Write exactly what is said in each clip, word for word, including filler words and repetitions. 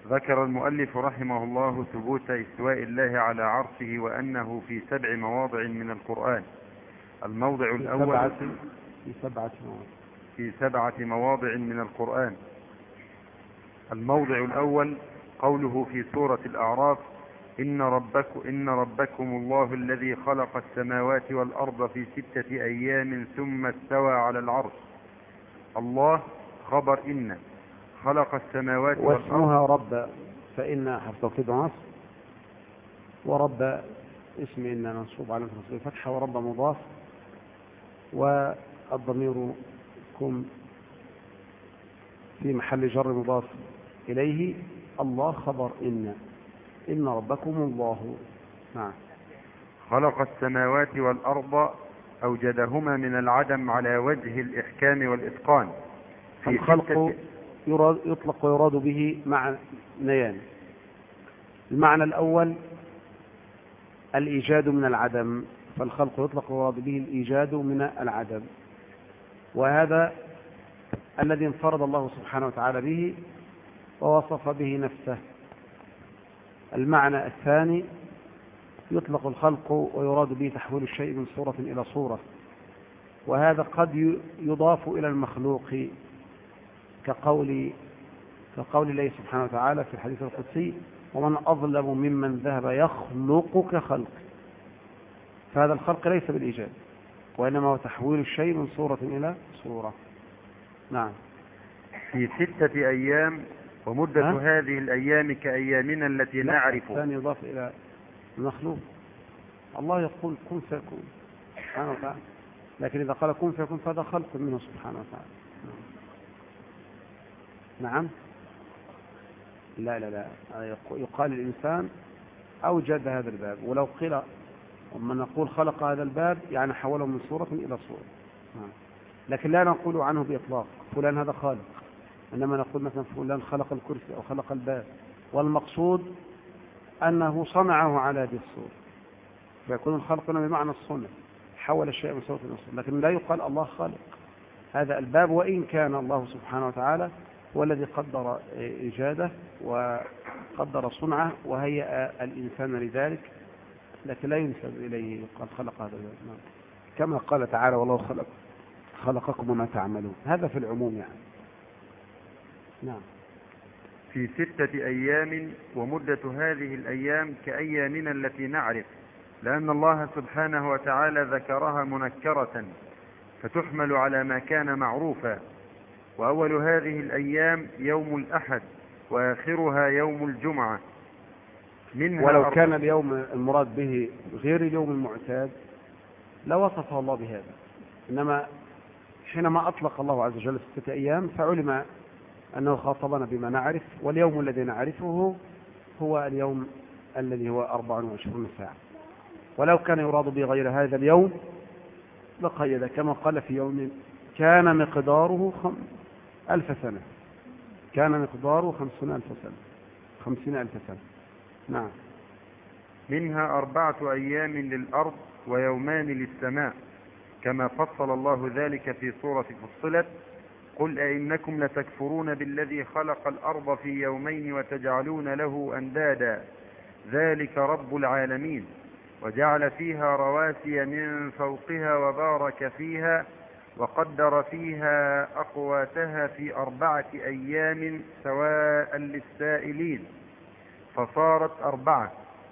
ذكر المؤلف رحمه الله ثبوت استواء الله على عرشه وأنه في سبع مواضع من القرآن. الموضع الأول في سبعة مواضع في سبعة مواضع من القرآن. الموضع الأول قوله في سورة الأعراف: إن ربكم, إن ربكم الله الذي خلق السماوات والأرض في ستة أيام ثم استوى على العرش. الله خبر إن خلق السماوات والأرض، واسمها رب، فإن حرف توكيد ونصب، ورب اسم إن منصوب على نصب الفتحة، ورب مضاف، والضمير كم في محل جر مضاف إليه. الله خبر إن إن ربكم الله. نعم. خلق السماوات والأرض أوجدهما من العدم على وجه الإحكام والإتقان. الخلق يراد يطلق ويراد به معنيان. المعنى الأول الإيجاد من العدم، فالخلق يطلق ويراد به الإيجاد من العدم، وهذا الذي انفرد الله سبحانه وتعالى به ووصف به نفسه. المعنى الثاني يطلق الخلق ويراد به تحويل الشيء من صورة إلى صورة، وهذا قد يضاف إلى المخلوق كقول كقول الله سبحانه وتعالى في الحديث القدسي: ومن أظلم ممن ذهب يخلق كخلق. فهذا الخلق ليس بالإيجاد، وإنما هو تحويل الشيء من صورة إلى صورة. نعم. في ستة أيام ومدة ها؟ هذه الأيام كأيامنا التي نعرف. الثاني يضاف إلى المخلوق. الله يقول كن فيكون سبحانه وتعالى، لكن إذا قال كن فيكون فهذا خلق منه سبحانه وتعالى. نعم. لا لا لا يقال الإنسان أوجد هذا الباب، ولو قيل ومن نقول خلق هذا الباب يعني حوله من صورة إلى صورة. نعم. لكن لا نقول عنه بإطلاق فلان هذا خالق، إنما نقول مثلا فلان خلق الكرسي أو خلق الباب، والمقصود أنه صنعه على هذه الصورة، فيكون الخلق هنا بمعنى الصنع، حول الشيء من صورة إلى صورة، لكن لا يقال الله خالق هذا الباب، وإن كان الله سبحانه وتعالى هو الذي قدر إيجاده وقدر صنعه وهيأ الإنسان لذلك، لكن لا ينسب إليه يقال خلق هذا الباب، كما قال تعالى: والله خلق خلقكم وما تعملون. هذا في العموم يعني. نعم. في ستة أيام ومدة هذه الأيام كأيامنا التي نعرف، لأن الله سبحانه وتعالى ذكرها منكرة فتحمل على ما كان معروفا. وأول هذه الأيام يوم الأحد، وآخرها يوم الجمعة. منها ولو كان اليوم المراد به غير اليوم المعتاد لوصفه الله بهذا، إنما حينما أطلق الله عز وجل ستة أيام فعلم أنه خاطبنا بما نعرف، واليوم الذي نعرفه هو اليوم الذي هو أربع وعشرون ساعة. ولو كان يراد به غير هذا اليوم لقيد، كما قال في يوم كان مقداره خم... ألف سنة، كان مقداره خمسين ألف سنة خمسين ألف سنة. نعم. منها أربعة أيام للأرض ويومان للسماء، كما فصل الله ذلك في سورة فصلت: قل أئنكم لتكفرون بالذي خلق الأرض في يومين وتجعلون له أندادا ذلك رب العالمين، وجعل فيها رواسي من فوقها وبارك فيها وقدر فيها أقواتها في أربعة أيام سواء للسائلين فصارت أربعة.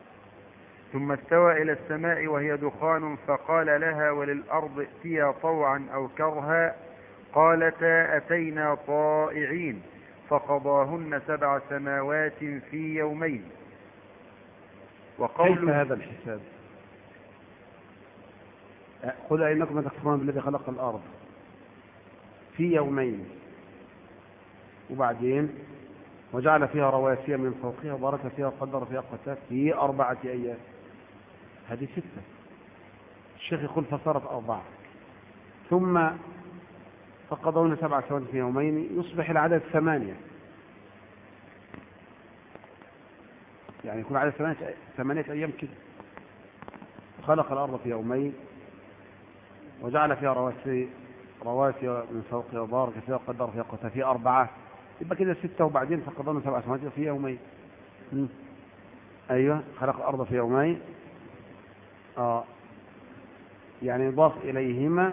ثم استوى إلى السماء وهي دخان فقال لها وللأرض ائتيا طوعا أو كرها قالتا أتينا طائعين فقضاهن سبع سماوات في يومين. وقول كيف هذا الحساب؟ قل أئنكم تكفرون بالذي خلق الأرض في يومين، وبعدين وجعل فيها رواسي من فوقها وبارك فيها وقدر فيها أقواتها في أربعة أيام. هذه ستة. الشيخ يقول فصارت أربعة، ثم فقضون سبع سنوات في يومين، يصبح العدد ثمانية، يعني يكون عدد ثمانية, ثمانية أيام كده. خلق الأرض في يومين وجعل فيها رواسي رواسي من فوقها وبارك فيها وقدر فيها أقواتها في أربعة، يبقى كده ستة، وبعدين فقدرنا سبع سماوات في يومين. م. أيوة، خلق الأرض في يومين. آه يعني يضاف إليهما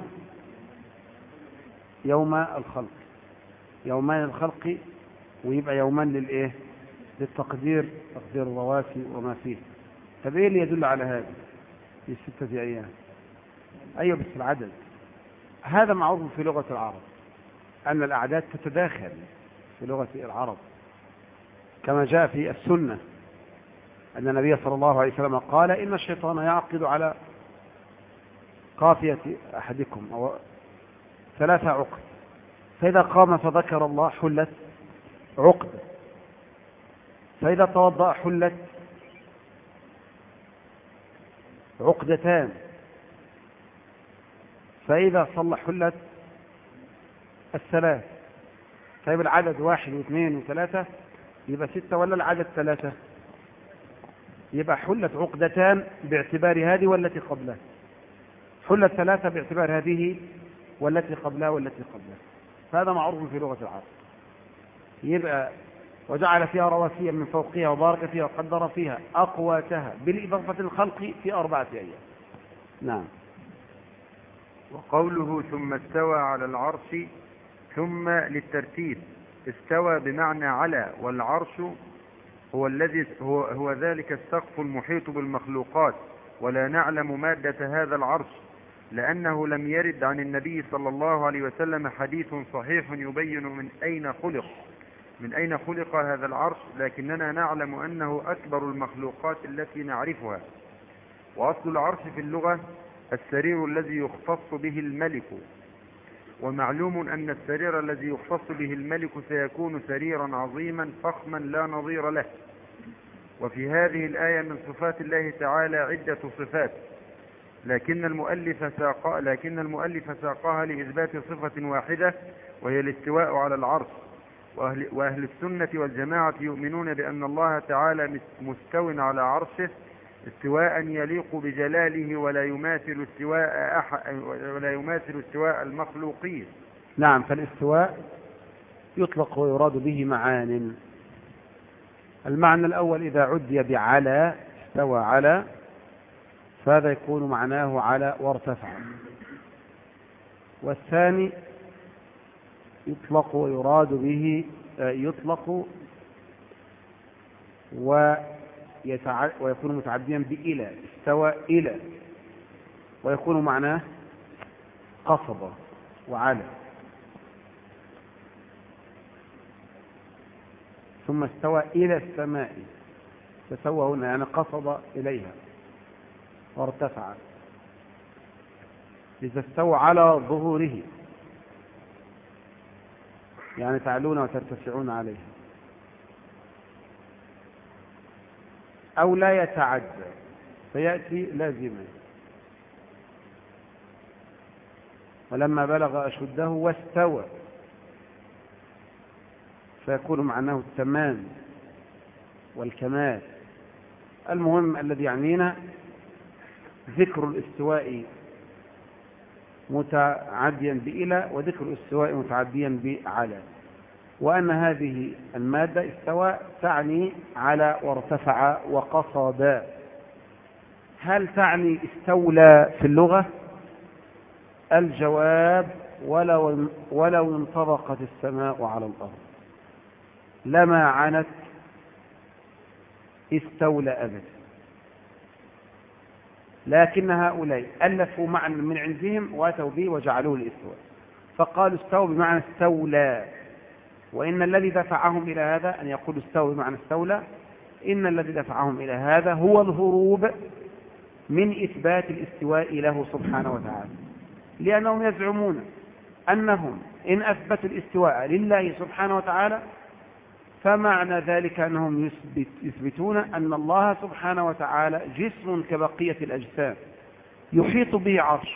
يوم الخلق، يومان الخلق، ويبقى يومان للإيه؟ للتقدير، تقدير الرواسي وما فيه. طب إيه اللي يدل على هذا في ستة أيام؟ أيوة بس العدد هذا معروف في لغة العرب، أن الأعداد تتداخل في لغة العرب، كما جاء في السنة أن النبي صلى الله عليه وسلم قال إن الشيطان يعقد على قافية أحدكم أو ثلاثة عقد، فإذا قام فذكر الله حلت عقد، فإذا توضأ حلت عقدتان، فإذا صلى حلت الثلاث. طيب العدد واحد واثنين وثلاثة يبقى ستة، ولا العدد ثلاثة؟ يبقى حلت عقدتان باعتبار هذه والتي قبلها، حلت ثلاثة باعتبار هذه والتي قبلها والتي قبلها. فهذا معروف في لغة العرب. يبقى وجعل فيها رواسي من فوقها وبارك فيها وقدر فيها أقواتها بالإضافة الخلق في أربعة أيام. نعم. وقوله ثم استوى على العرش، ثم للترتيب، استوى بمعنى على، والعرش هو الذي هو, هو ذلك السقف المحيط بالمخلوقات، ولا نعلم مادة هذا العرش لأنه لم يرد عن النبي صلى الله عليه وسلم حديث صحيح يبين من أين خلق من أين خلق هذا العرش، لكننا نعلم أنه أكبر المخلوقات التي نعرفها. وأصل العرش في اللغة السرير الذي يختص به الملك، ومعلوم أن السرير الذي يختص به الملك سيكون سريرا عظيما فخما لا نظير له. وفي هذه الآية من صفات الله تعالى عدة صفات، لكن المؤلف ساق لكن المؤلف ساقها لإثبات صفة واحدة، وهي الاستواء على العرش. وأهل, وأهل السنة والجماعة يؤمنون بأن الله تعالى مستو على عرشه استواء يليق بجلاله، ولا يماثل استواء أحد ولا يماثل استواء المخلوقين. نعم. فالاستواء يطلق ويراد به معان. المعنى الأول إذا عدي بعلى، استوى على، فهذا يكون معناه على وارتفع. والثاني يطلق ويراد به يطلق ويتع... ويكون متعديا بإلى، استوى إلى، ويكون معناه قصد وعلى. ثم استوى إلى السماء، تسوى هنا يعني قصد إليها وارتفع. إذا استوى على ظهوره يعني تعلون وترتفعون عليها. أو لا يتعدى فيأتي لازما. ولما بلغ أشده واستوى فيكون معناه التمام والكمال. المهم الذي يعنينا ذكر الاستواء متعديا بإلى، وذكر الاستواء متعديا بعلى، وأن هذه المادة استوى تعني على وارتفع وقصد. هل تعني استولى في اللغة؟ الجواب ولو, ولو انطبقت السماء على الأرض لما عنت استولى أبدا. لكن هؤلاء ألفوا معنى من عندهم واتوا به وجعلوه الاستواء، فقالوا استوى بمعنى استولى. وإن الذي دفعهم إلى هذا أن يقولوا استوى بمعنى استولى، إن الذي دفعهم إلى هذا هو الهروب من إثبات الاستواء له سبحانه وتعالى، لأنهم يزعمون أنهم إن أثبتوا الاستواء لله سبحانه وتعالى فمعنى ذلك أنهم يثبت يثبتون أن الله سبحانه وتعالى جسم كبقية الأجسام يحيط به عرش،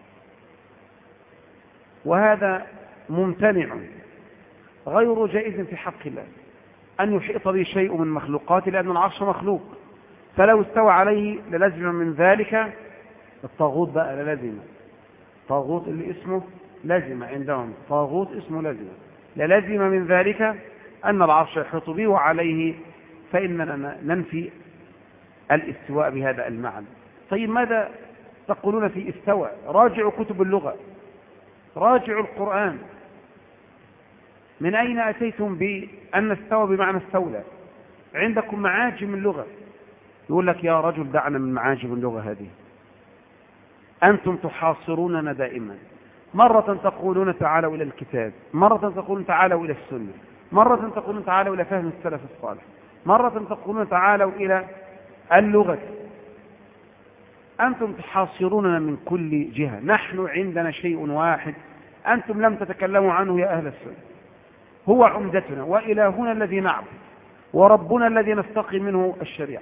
وهذا ممتنع غير جائز في حق الله أن يحيط به شيء من مخلوقاته، لأن العرش مخلوق. فلو استوى عليه للزم من ذلك الطاغوت بقى للزم، طاغوت اللي اسمه لازم عندهم، طاغوت اسمه لازم، للزم من ذلك أن العرش يحيط به وعليه، فإننا ننفي الاستواء بهذا المعنى. طيب ماذا تقولون في استوى؟ راجعوا كتب اللغة، راجعوا القرآن. من أين أتيتم بأن استوى بمعنى استولى؟ عندكم معاجم اللغة. يقول لك يا رجل دعنا من معاجم اللغة هذه، أنتم تحاصروننا دائما. مرة تقولون تعالوا إلى الكتاب، مرة تقولون تعالوا إلى السنة، مرة تقولون تعالوا إلى فهم السلف الصالح، مرة تقولون تعالوا إلى اللغة. أنتم تحاصروننا من كل جهة. نحن عندنا شيء واحد أنتم لم تتكلموا عنه يا أهل السنة، هو عمدتنا وإلهنا الذي نعبد وربنا الذي نستقي منه الشريعة: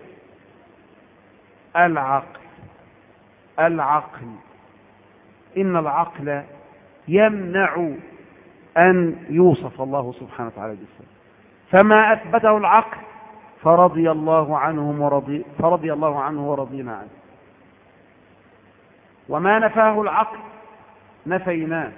العقل. العقل إن العقل يمنع أن يوصف الله سبحانه وتعالى بالصفة، فما أثبته العقل فرضي الله عنهم ورضي فرضي الله عنه ورضينا عنه، وما نفاه العقل نفيناه.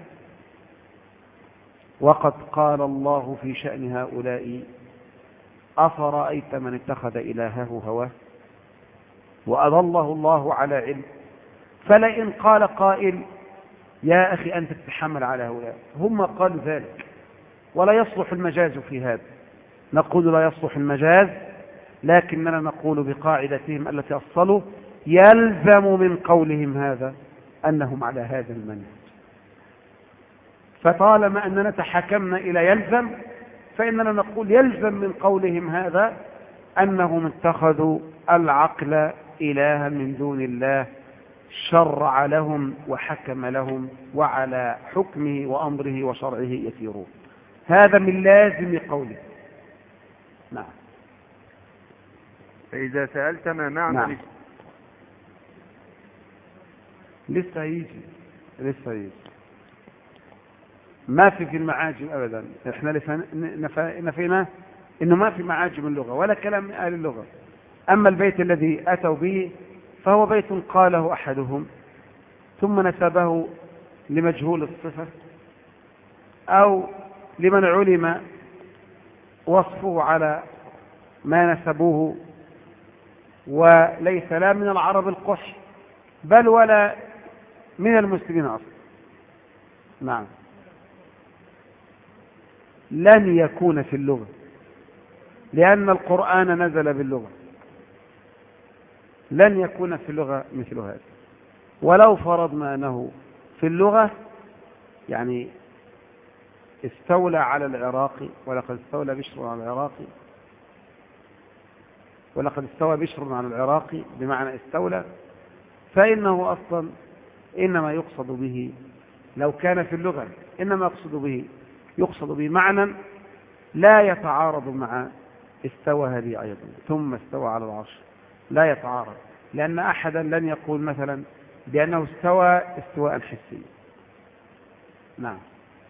وقد قال الله في شأن هؤلاء: أفرأيت من اتخذ إلهه هواه وأضله الله على علم. فلئن قال قائل: يا أخي أنت تتحمل على هؤلاء، هم قالوا ذلك ولا يصلح المجاز في هذا، نقول لا يصلح المجاز، لكننا نقول بقاعدتهم التي أصلوا: يلزم من قولهم هذا أنهم على هذا المنهج. فطالما أننا تحكمنا إلى يلزم، فإننا نقول يلزم من قولهم هذا أنهم اتخذوا العقل إلها من دون الله، شرع لهم وحكم لهم، وعلى حكمه وأمره وشرعه يسيرون. هذا من لازم قوله. نعم. فإذا سألت ما معنى نعم. لسه يجي لسه يجي ما في في المعاجم أبدا. احنا نفينا إنه ما في معاجم اللغة ولا كلام من أهل اللغة. أما البيت الذي أتوا به فهو بيت قاله أحدهم ثم نسبه لمجهول الصفة أو لمن علم وصفه على ما نسبوه، وليس لا من العرب القح بل ولا من المسلمين أصلا. نعم. لن يكون في اللغة، لأن القرآن نزل باللغة، لن يكون في اللغة مثل هذا. ولو فرضنا أنه في اللغة، يعني استولى على العراق، ولقد استولى بشر على العراق، ولقد استوى بشر على العراق بمعنى استولى، فإنه أصلا إنما يقصد به، لو كان في اللغة إنما يقصد به يقصد به معنى لا يتعارض مع استوى هذه أيضا ثم استوى على العرش، لا يتعارض، لأن أحدا لن يقول مثلا بأنه استوى استواء حسي. نعم.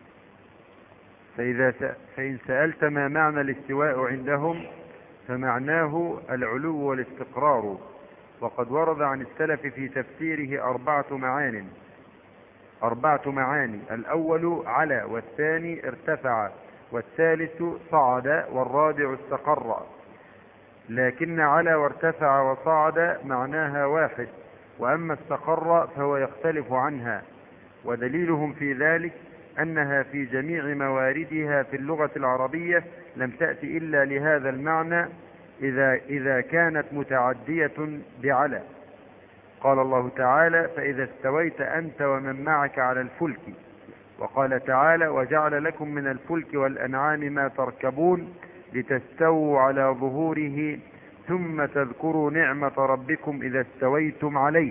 فإذا س... فإن سألت ما معنى الاستواء عندهم فمعناه العلو والاستقرار، وقد ورد عن السلف في تفسيره أربعة معان أربعة معاني: الأول على، والثاني ارتفع، والثالث صعد، والرابع استقر. لكن على وارتفع وصعد معناها واحد، وأما استقر فهو يختلف عنها. ودليلهم في ذلك أنها في جميع مواردها في اللغة العربية لم تأتي إلا لهذا المعنى إذا, إذا كانت متعدية بعلى. قال الله تعالى: فإذا استويت أنت ومن معك على الفلك. وقال تعالى: وجعل لكم من الفلك والأنعام ما تركبون لتستووا على ظهوره ثم تذكروا نعمة ربكم إذا استويتم عليه.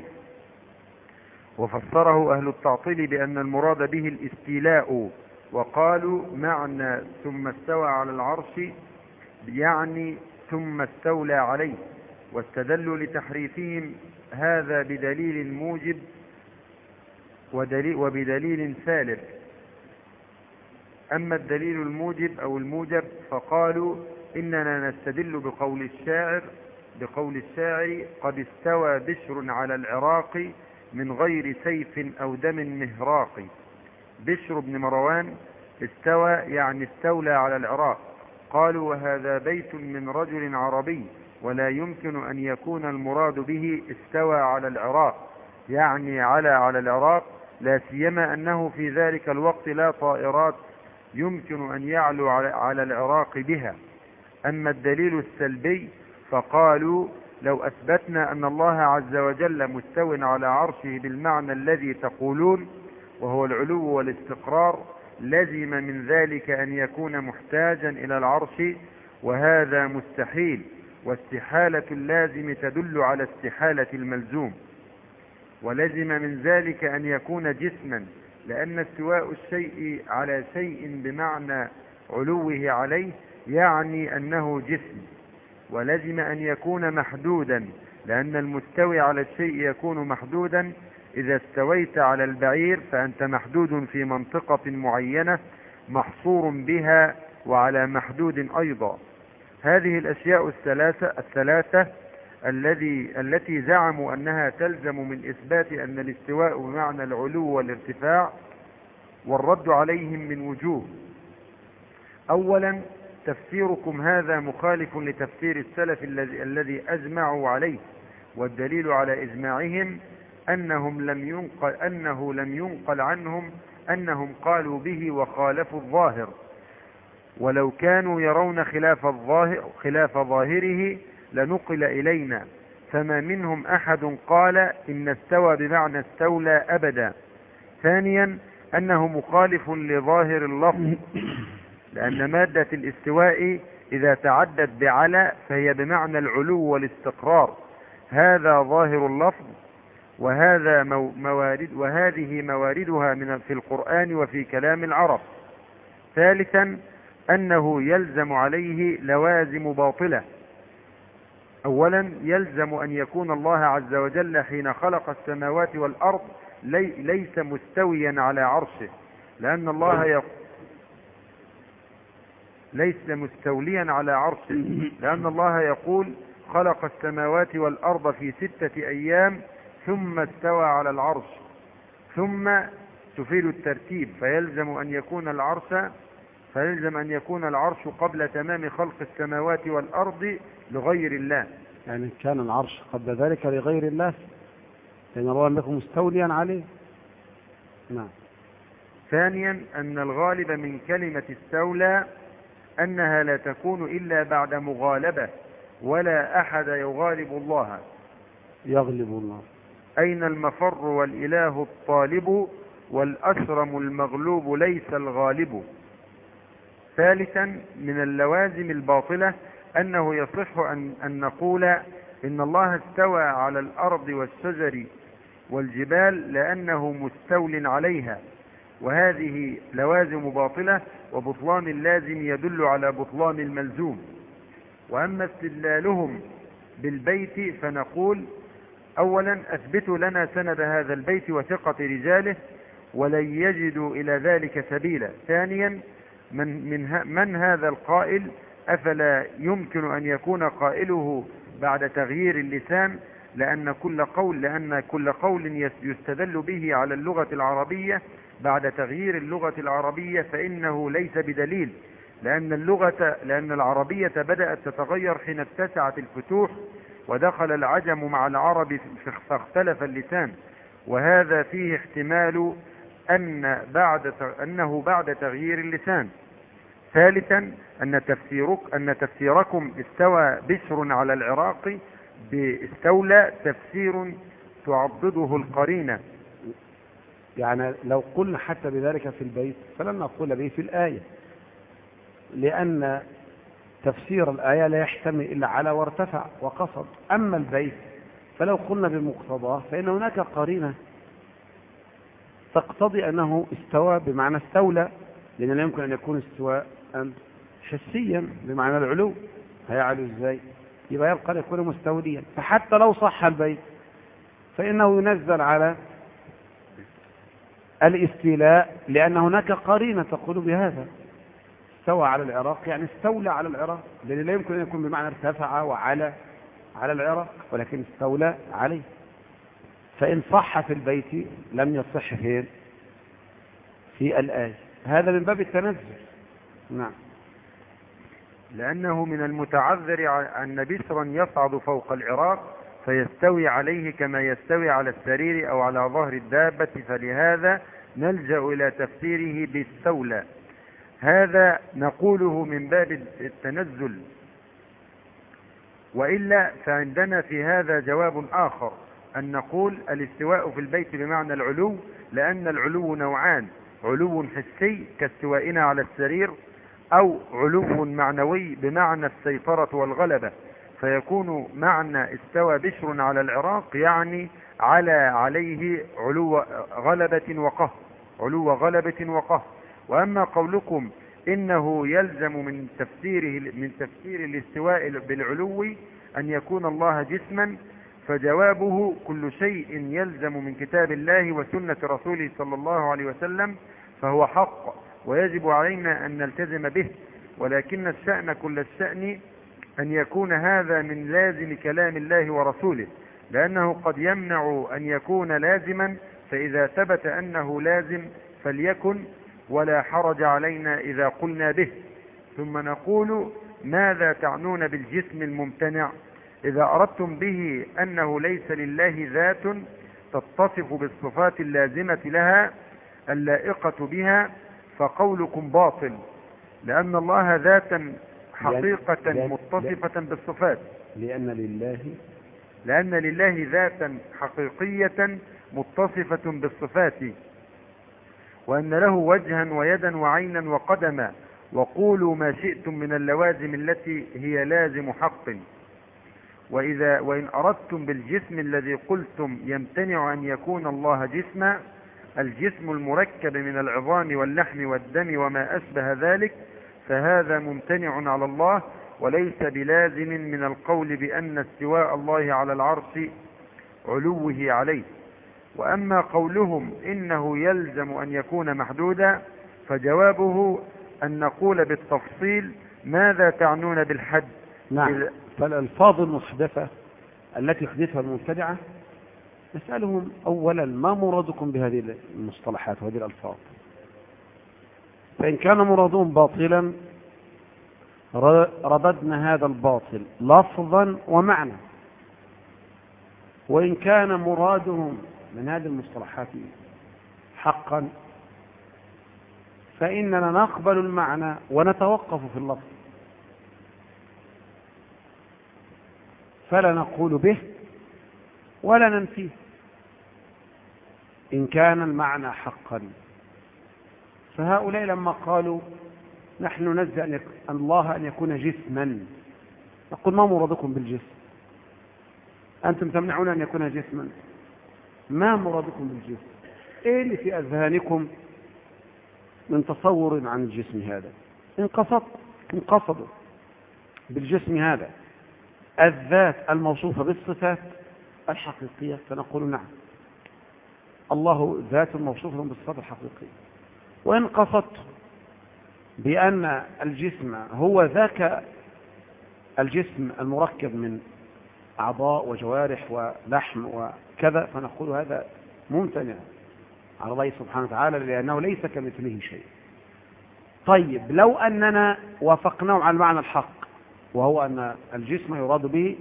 وفسره أهل التعطيل بأن المراد به الاستيلاء، وقالوا معنى ثم استوى على العرش يعني ثم استولى عليه، واستدلوا لتحريفهم هذا بدليل موجب ودليل وبدليل سالب. أما الدليل الموجب أو الموجب فقالوا إننا نستدل بقول الشاعر بقول الشاعر قد استوى بشر على العراق من غير سيف أو دم مهراق. بشر بن مروان استوى يعني استولى على العراق. قالوا وهذا بيت من رجل عربي، ولا يمكن أن يكون المراد به استوى على العراق يعني على على العراق، لا سيما أنه في ذلك الوقت لا طائرات يمكن أن يعلو على العراق بها. أما الدليل السلبي فقالوا لو أثبتنا أن الله عز وجل مستو على عرشه بالمعنى الذي تقولون وهو العلو والاستقرار، لزم من ذلك أن يكون محتاجا إلى العرش، وهذا مستحيل، واستحالة اللازم تدل على استحالة الملزوم. ولزم من ذلك أن يكون جسما، لأن استواء الشيء على شيء بمعنى علوه عليه يعني أنه جسم. ولزم أن يكون محدودا، لأن المستوي على الشيء يكون محدودا. إذا استويت على البعير فأنت محدود في منطقة معينة محصور بها وعلى محدود أيضا. هذه الأشياء الثلاثة, الثلاثة الذي التي زعموا أنها تلزم من إثبات أن الاستواء بمعنى العلو والارتفاع، والرد عليهم من وجوه. أولا، تفسيركم هذا مخالف لتفسير السلف الذي الذي أجمعوا عليه، والدليل على إجماعهم أنهم لم ينقل أنه لم ينقل عنهم أنهم قالوا به وخالفوا الظاهر، ولو كانوا يرون خلاف الظاهر خلاف ظاهره لنقل إلينا، فما منهم أحد قال إن استوى بمعنى استولى أبدا. ثانيا، أنه مخالف لظاهر اللفظ، لأن مادة الاستواء إذا تعدت بعلى فهي بمعنى العلو والاستقرار، هذا ظاهر اللفظ، وهذا موارد وهذه مواردها من في القرآن وفي كلام العرب. ثالثا، أنه يلزم عليه لوازم باطلة. أولا، يلزم أن يكون الله عز وجل حين خلق السماوات والأرض لي ليس مستويا على عرشه، لأن الله يقول ليس مستوليا على عرشه، لأن الله يقول خلق السماوات والأرض في ستة أيام ثم استوى على العرش، ثم تفيد الترتيب، فيلزم أن يكون العرش فيلزم أن يكون العرش قبل تمام خلق السماوات والأرض لغير الله. يعني كان العرش قبل ذلك لغير الله، لأن الله لم يكن مستوليا عليه. نعم. ثانيا، أن الغالب من كلمة استولى أنها لا تكون إلا بعد مغالبة، ولا أحد يغالب الله. يغلب الله. أين المفر والإله الطالب، والأشرم المغلوب ليس الغالب. ثالثا، من اللوازم الباطلة أنه يصح أن, أن نقول إن الله استوى على الأرض والشجر والجبال لأنه مستول عليها، وهذه لوازم باطلة، وبطلان اللازم يدل على بطلان الملزوم. وأما استدلالهم بالبيت فنقول أولا أثبتوا لنا سند هذا البيت وثقة رجاله، ولن يجدوا إلى ذلك سبيلا. ثانيا، من, من, من هذا القائل؟ أفلا يمكن أن يكون قائله بعد تغيير اللسان، لأن كل قول لأن كل قول يستدل به على اللغة العربية بعد تغيير اللغة العربية فإنه ليس بدليل، لأن اللغة لأن العربية بدأت تتغير حين اتسعت الفتوح ودخل العجم مع العرب فاختلف اللسان، وهذا فيه احتمال أن بعد أنه بعد تغيير اللسان. ثالثا، أن تفسيرك أن تفسيركم استوى بشر على العراق باستولى تفسير تعضده القرينة. يعني لو قلنا حتى بذلك في البيت فلن نقول به في الآية، لأن تفسير الآية لا يحتمل إلا على وارتفع وقصد. أما البيت فلو قلنا بمقتضاه فإن هناك قرينة تقتضي أنه استوى بمعنى استولى، لأن لا يمكن أن يكون استواء حسيا بمعنى العلو، هيعلو ازاي؟ يبقى يبقى أن يكون مستوليا. فحتى لو صح البيت فإنه ينزل على الاستيلاء، لأن هناك قرينة تقول بهذا. استوى على العراق يعني استولى على العراق، لأن لا يمكن أن يكون بمعنى ارتفع وعلى على العراق، ولكن استولى عليه. فإن صح في البيت لم يصح فين؟ في الآية. هذا من باب التنزل. نعم. لأنه من المتعذر أن بشرا يصعد فوق العراق فيستوي عليه كما يستوي على السرير أو على ظهر الدابة، فلهذا نلجأ إلى تفسيره بالسولة. هذا نقوله من باب التنزل، وإلا فعندنا في هذا جواب آخر، أن نقول الاستواء في البيت بمعنى العلو، لأن العلو نوعان: علو حسي كاستوائنا على السرير، أو علو معنوي بمعنى السيطرة والغلبة، فيكون معنى استوى بشر على العراق يعني على عليه علو غلبة وقهر، علو غلبة وقهر. وأما قولكم إنه يلزم من تفسيره من تفسير الاستواء بالعلو أن يكون الله جسما، فجوابه كل شيء يلزم من كتاب الله وسنة رسوله صلى الله عليه وسلم فهو حق ويجب علينا أن نلتزم به، ولكن الشأن كل الشأن أن يكون هذا من لازم كلام الله ورسوله، لأنه قد يمنع أن يكون لازما، فإذا ثبت أنه لازم فليكن، ولا حرج علينا إذا قلنا به. ثم نقول: ماذا تعنون بالجسم الممتنع؟ إذا أردتم به أنه ليس لله ذات تتصف بالصفات اللازمة لها اللائقة بها فقولكم باطل، لأن الله ذاتا حقيقة لأن متصفة بالصفات، لأن لله لأن لله ذاتا حقيقية متصفة بالصفات، وأن له وجها ويدا وعينا وقدما، وقولوا ما شئتم من اللوازم التي هي لازم حق. وإذا وإن أردتم بالجسم الذي قلتم يمتنع أن يكون الله جسما الجسم المركب من العظام واللحم والدم وما أشبه ذلك، فهذا ممتنع على الله وليس بلازم من القول بأن استواء الله على العرش علوه عليه. وأما قولهم إنه يلزم أن يكون محدودا فجوابه أن نقول بالتفصيل: ماذا تعنون بالحد؟ نعم. فالألفاظ المحدثة التي يحدثها المبتدعة نسألهم أولا: ما مرادكم بهذه المصطلحات وهذه الألفاظ؟ فإن كان مرادهم باطلا رددنا هذا الباطل لفظا ومعنى، وإن كان مرادهم من هذه المصطلحات حقا فإننا نقبل المعنى ونتوقف في اللفظ، فلا نقول به ولا ننفيه إن كان المعنى حقا. فهؤلاء لما قالوا نحن نزع أن الله أن يكون جسما، نقول: ما مرادكم بالجسم؟ أنتم تمنعون أن يكون جسما، ما مرادكم بالجسم؟ إيه اللي في أذهانكم من تصور عن الجسم هذا؟ إن قصد إن قصدوا بالجسم هذا الذات الموصوفة بالصفات الحقيقية فنقول: نعم، الله ذات موصوفة بالصفات الحقيقية. وإن قصدت بأن الجسم هو ذاك الجسم المركب من أعضاء وجوارح ولحم وكذا فنقول هذا ممتنع على الله سبحانه وتعالى، لأنه ليس كمثله شيء. طيب، لو أننا وافقناه على المعنى الحق، وهو أن الجسم يراد به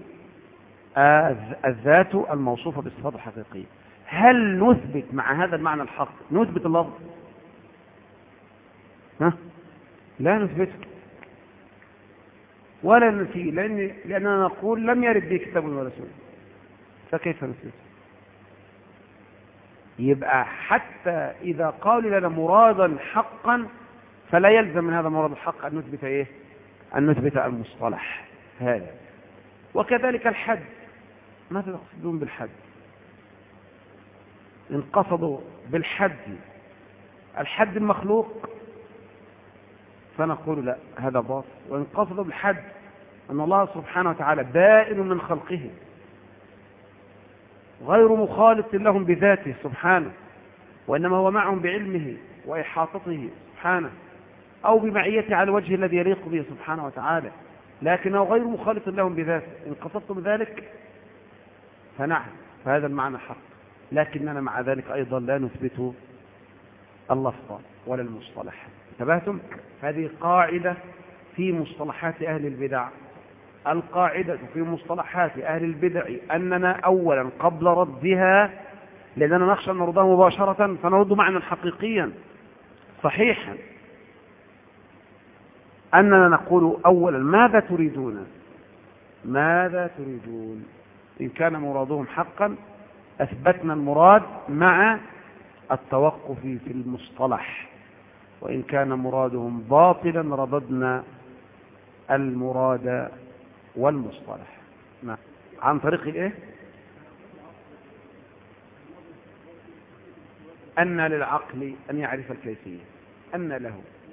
الذات الموصوفة بالصفات الحقيقية، هل نثبت مع هذا المعنى الحق نثبت اللفظ؟ ها؟ لا نثبته ولا نفيه، لأن لأننا نقول لم يرد به كتاب ولا سنة، فكيف نثبته؟ يبقى حتى إذا قالوا لنا مرادا حقا فلا يلزم من هذا المراد الحق أن نثبت إيه؟ أن نثبت المصطلح هذا. وكذلك الحد، ماذا يقصدون بالحد؟ إن قصدوا بالحد الحد المخلوق فنقول لا، هذا باطل. وإن قصدوا بالحد أن الله سبحانه وتعالى بائن من خلقه غير مخالط لهم بذاته سبحانه، وإنما هو معهم بعلمه وإحاطته سبحانه، أو بمعيته على الوجه الذي يليق به سبحانه وتعالى، لكنه غير مخالط لهم بذاته، إن قصدتم ذلك فنعم، فهذا المعنى حق، لكننا مع ذلك أيضا لا نثبت اللفظ ولا المصطلح. انتبهتم؟ هذه قاعدة في مصطلحات أهل البدع. القاعدة في مصطلحات أهل البدع أننا أولا قبل ردها، لأننا نخشى أن نردها مباشرة فنرد معنى حقيقيا صحيحا، أننا نقول أولا ماذا تريدون، ماذا تريدون. إن كان مرادهم حقا أثبتنا المراد مع التوقف في المصطلح، وإن كان مرادهم باطلا رددنا المراد والمصطلح. نعم. عن طريق الايه؟ أن للعقل أن يعرف الكيفية، أن له.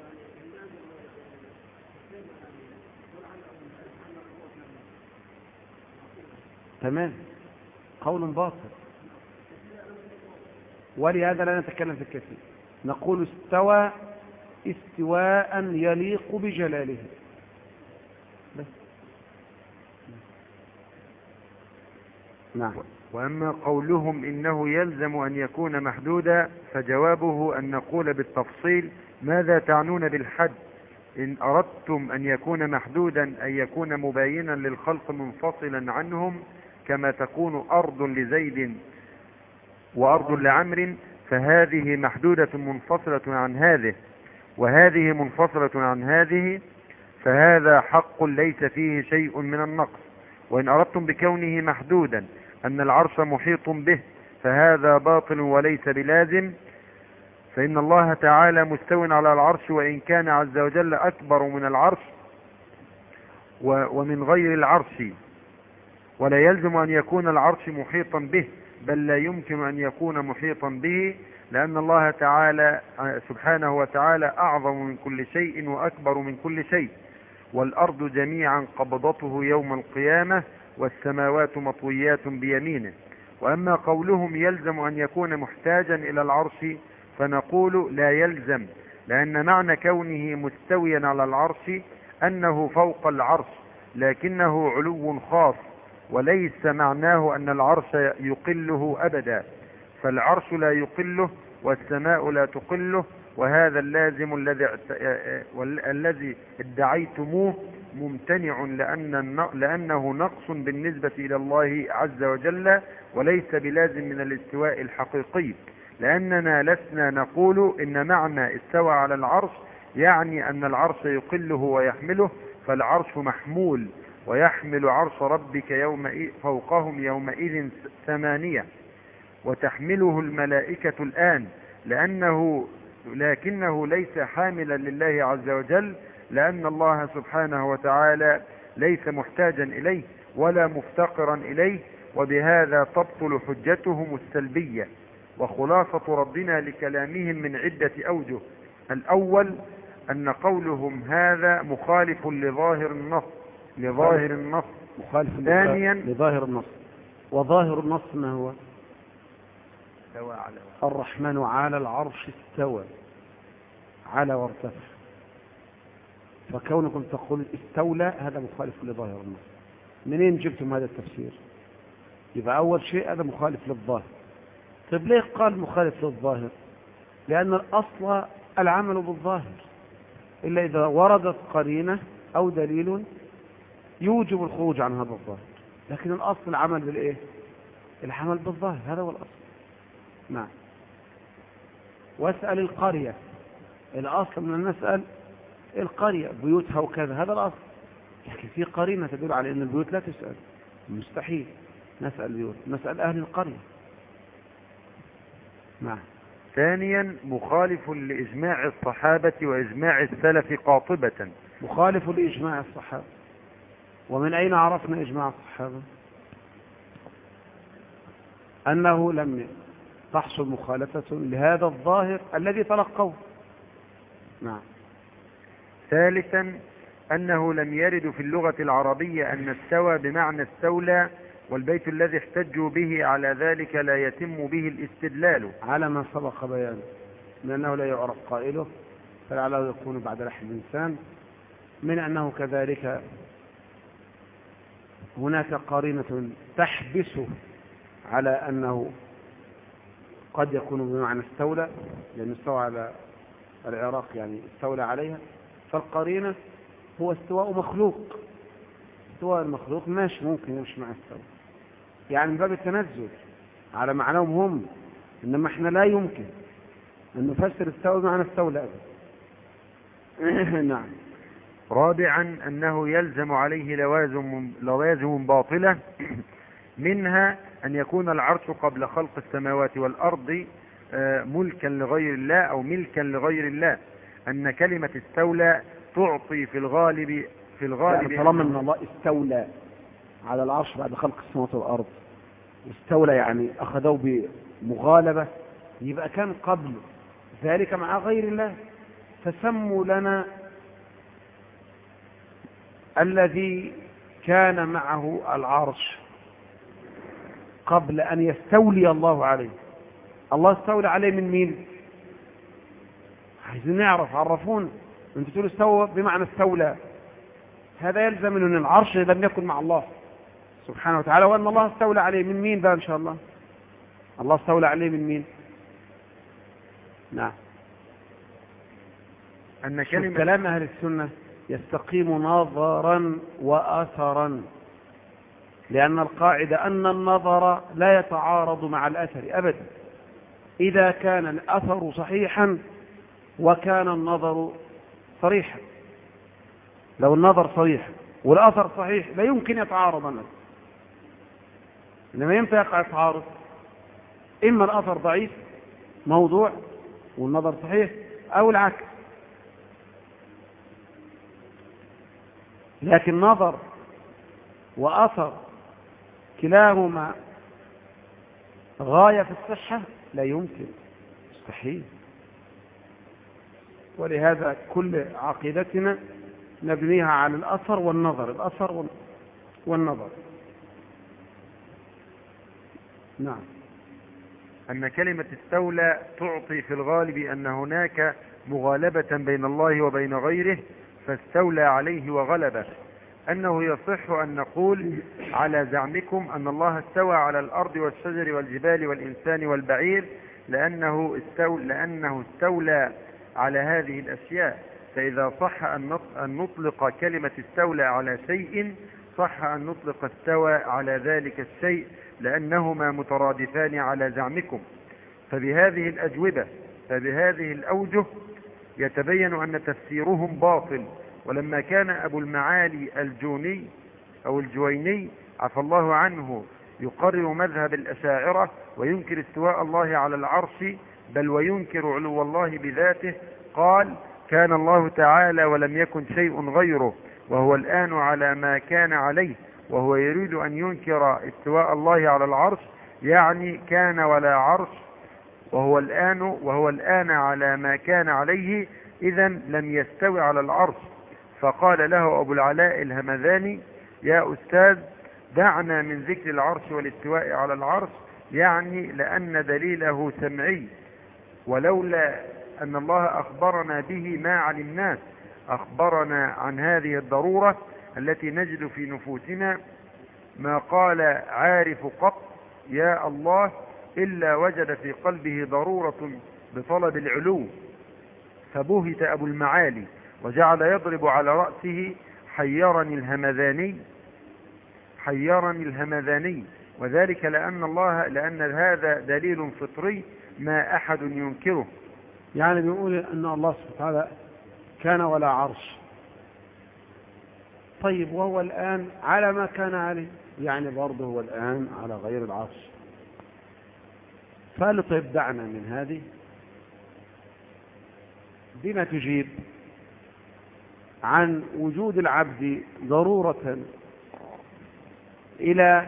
تمام، قول باطل، ولهذا لا نتكلم في الكيفية، نقول استوى استواء يليق بجلاله بس. نعم. وأما قولهم إنه يلزم أن يكون محدودا فجوابه أن نقول بالتفصيل ماذا تعنون بالحد. إن أردتم أن يكون محدودا أن يكون مباينا للخلق منفصلا عنهم كما تكون أرض لزيد وأرض لعمر، فهذه محدودة منفصلة عن هذه وهذه منفصلة عن هذه، فهذا حق ليس فيه شيء من النقص. وإن أردتم بكونه محدودا أن العرش محيط به فهذا باطل وليس بلازم، فإن الله تعالى مستو على العرش، وإن كان عز وجل أكبر من العرش ومن غير العرش، ولا يلزم أن يكون العرش محيطا به، بل لا يمكن أن يكون محيطا به، لأن الله تعالى سبحانه وتعالى أعظم من كل شيء وأكبر من كل شيء، والأرض جميعا قبضته يوم القيامة والسماوات مطويات بيمينه. وأما قولهم يلزم أن يكون محتاجا إلى العرش فنقول لا يلزم، لأن معنى كونه مستويا على العرش أنه فوق العرش، لكنه علو خاص، وليس معناه أن العرش يقله أبدا، فالعرش لا يقله والسماء لا تقله، وهذا اللازم الذي الذي ادعيتموه ممتنع، لأن لأنه نقص بالنسبة إلى الله عز وجل، وليس بلازم من الاستواء الحقيقي، لأننا لسنا نقول إن معنى استوى على العرش يعني أن العرش يقله ويحمله، فالعرش محمول ويحمل عرش ربك يوم فوقهم يومئذ ثمانية، وتحمله الملائكة الآن، لأنه لكنه ليس حاملا لله عز وجل، لأن الله سبحانه وتعالى ليس محتاجا إليه ولا مفتقرا إليه، وبهذا تبطل حجتهم السلبية. وخلاصة ردنا لكلامهم من عدة أوجه: الأول أن قولهم هذا مخالف لظاهر النص لظاهر النص مخالف ثانيا لظاهر النص. وظاهر النص ما هو؟ استوى على الرحمن على العرش استوى، على وارتفع، فكونكم تقول استولى هذا مخالف لظاهر النص. منين جبتم هذا التفسير؟ يبقى أول شيء هذا مخالف للظاهر. طيب ليه قال مخالف للظاهر؟ لأن الأصل العمل بالظاهر، إلا إذا وردت قرينة أو دليل يوجب الخروج عن هذا الظاهر، لكن الأصل العمل بالإيه؟ العمل بالظاهر، هذا هو الأصل. نعم. واسأل القرية، الأصل من نسأل القرية بيوتها وكذا، هذا الأصل، لكن في قرينة تدل على أن البيوت لا تسأل، مستحيل نسأل البيوت، نسأل أهل القرية. نعم. ثانيا مخالف لإجماع الصحابة وإجماع السلف قاطبة. مخالف لإجماع الصحابة. ومن أين عرفنا إجماع الصحابة؟ أنه لم تحصل مخالفة لهذا الظاهر الذي تلقوه. نعم. ثالثا أنه لم يرد في اللغة العربية أن استوى بمعنى استولى، والبيت الذي احتجوا به على ذلك لا يتم به الاستدلال، على ما سبق بيانه من أنه لا يعرف قائله، فلعله يكون بعد لحم الإنسان، من أنه كذلك هناك قرينة تحبسه على أنه قد يكون بمعنى استولى، لأنه استوى على العراق يعني استولى عليها. فالقرينة هو استواء مخلوق، استواء المخلوق ماشي ممكن يمشي مع استوى، يعني من باب التنزل على معناهم هم، إنما احنا لا يمكن أن نفسر استوى بمعنى استولى أبدا. نعم. رابعا أنه يلزم عليه لوازم, لوازم باطلة، منها أن يكون العرش قبل خلق السماوات والأرض ملكا لغير الله أو ملكا لغير الله، أن كلمة استولى تعطي في الغالب في الغالب يعني طالما أن الله استولى على العرش بعد خلق السماوات والأرض، استولى يعني أخذوه بمغالبة، يبقى كان قبل ذلك مع غير الله. فسموا لنا الذي كان معه العرش قبل أن يستولي الله عليه. الله استولى عليه من مين؟ عايزين نعرف، عرفون. انتوا تقولوا استوى بمعنى استولى، هذا يلزم ان العرش لم يكن مع الله سبحانه وتعالى، وان الله استولى عليه من مين بقى ان شاء الله؟ الله استولى عليه من مين؟ نعم. أن كلمة كلام أهل السنة يستقيم نظرا وأثرا، لأن القاعدة أن النظر لا يتعارض مع الأثر أبدا، إذا كان الأثر صحيحا وكان النظر صريحا. لو النظر صريح والأثر صحيح لا يمكن يتعارض النظر، إنما يمتى يقع التعارض؟ إما الأثر ضعيف موضوع والنظر صحيح، أو العكس. لكن نظر وأثر كلاهما غاية في الصحة لا يمكن، مستحيل. ولهذا كل عقيدتنا نبنيها على الأثر والنظر، الأثر والنظر. نعم. أن كلمة استولى تعطي في الغالب أن هناك مغالبة بين الله وبين غيره، فاستولى عليه وغلبه. أنه يصح أن نقول على زعمكم أن الله استوى على الأرض والشجر والجبال والإنسان والبعير، لأنه استولى, لأنه استولى على هذه الأشياء. فإذا صح أن نطلق كلمة استولى على شيء، صح أن نطلق استوى على ذلك الشيء، لأنهما مترادفان على زعمكم. فبهذه الأجوبة فبهذه الأوجه يتبين أن تفسيرهم باطل. ولما كان أبو المعالي الجوني أو الجويني عفى الله عنه يقرر مذهب الأشاعرة وينكر استواء الله على العرش، بل وينكر علو الله بذاته، قال: كان الله تعالى ولم يكن شيء غيره، وهو الآن على ما كان عليه. وهو يريد أن ينكر استواء الله على العرش، يعني كان ولا عرش، وهو الآن وهو الآن على ما كان عليه، إذا لم يستوي على العرش. فقال له أبو العلاء الهمذاني: يا أستاذ، دعنا من ذكر العرش والاستواء على العرش، يعني لأن دليله سمعي، ولولا أن الله أخبرنا به ما علمناه. أخبرنا عن هذه الضرورة التي نجد في نفوسنا، ما قال عارف قط يا الله إلا وجد في قلبه ضرورة بطلب العلو. فبهت أبو المعالي وجعل يضرب على رأسه: حيرني الهمذاني حيرني الهمذاني وذلك لأن الله لأن هذا دليل فطري ما أحد ينكره. يعني بيقول أن الله سبحانه وتعالى كان ولا عرش، طيب وهو الآن على ما كان عليه، يعني برضه هو الآن على غير العرش. فقال له: طيب دعنا من هذه، بما تجيب عن وجود العبد ضرورة إلى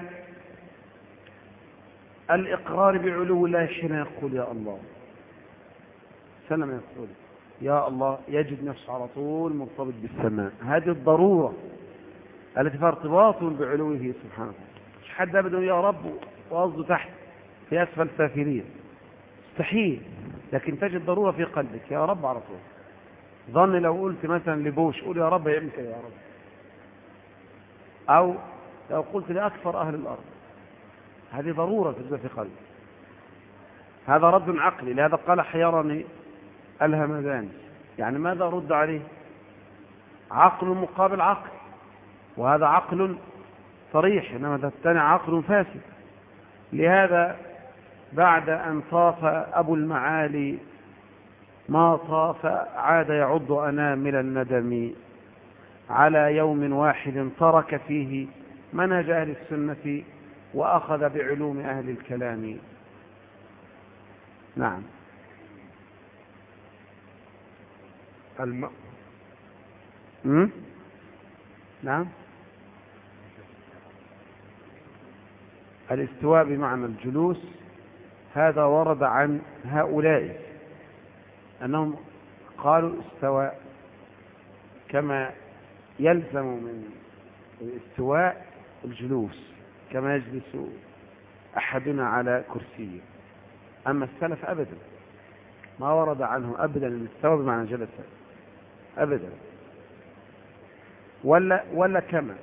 الإقرار بعلو الله. حين يقول يا الله، سلم يقول يا الله، يجد نفسه على طول مرتبط بالسماء. هذه الضرورة التي فيها ارتباط بعلوه سبحانه. مش حد أبدا يا رب وقصده تحت في أسفل سافلين، مستحيل. لكن تجد ضرورة في قلبك يا رب على طول. ظن لو قلت مثلا لبوش قول يا رب يعمل كده يا رب، أو لو قلت لأكثر أهل الأرض، هذه ضرورة تجد في قلبك. هذا رد عقلي، لهذا قال حيرني الهمذان. يعني ماذا أرد عليه؟ عقل مقابل عقل، وهذا عقل صريح، إنما هذا الثاني عقل فاسد. لهذا بعد أن طاف أبو المعالي ما طاف عاد يعض أنامل الندم على يوم واحد ترك فيه منهج أهل السنة وأخذ بعلوم أهل الكلام. نعم. الم... م? نعم. الاستواء بمعنى الجلوس هذا ورد عن هؤلاء أنهم قالوا استوى، كما يلزم من الاستواء الجلوس كما يجلس أحدنا على كرسيه. أما السلف أبدا ما ورد عنه أبدا الاستواء بمعنى جلس أبدا، ولا ولا كما.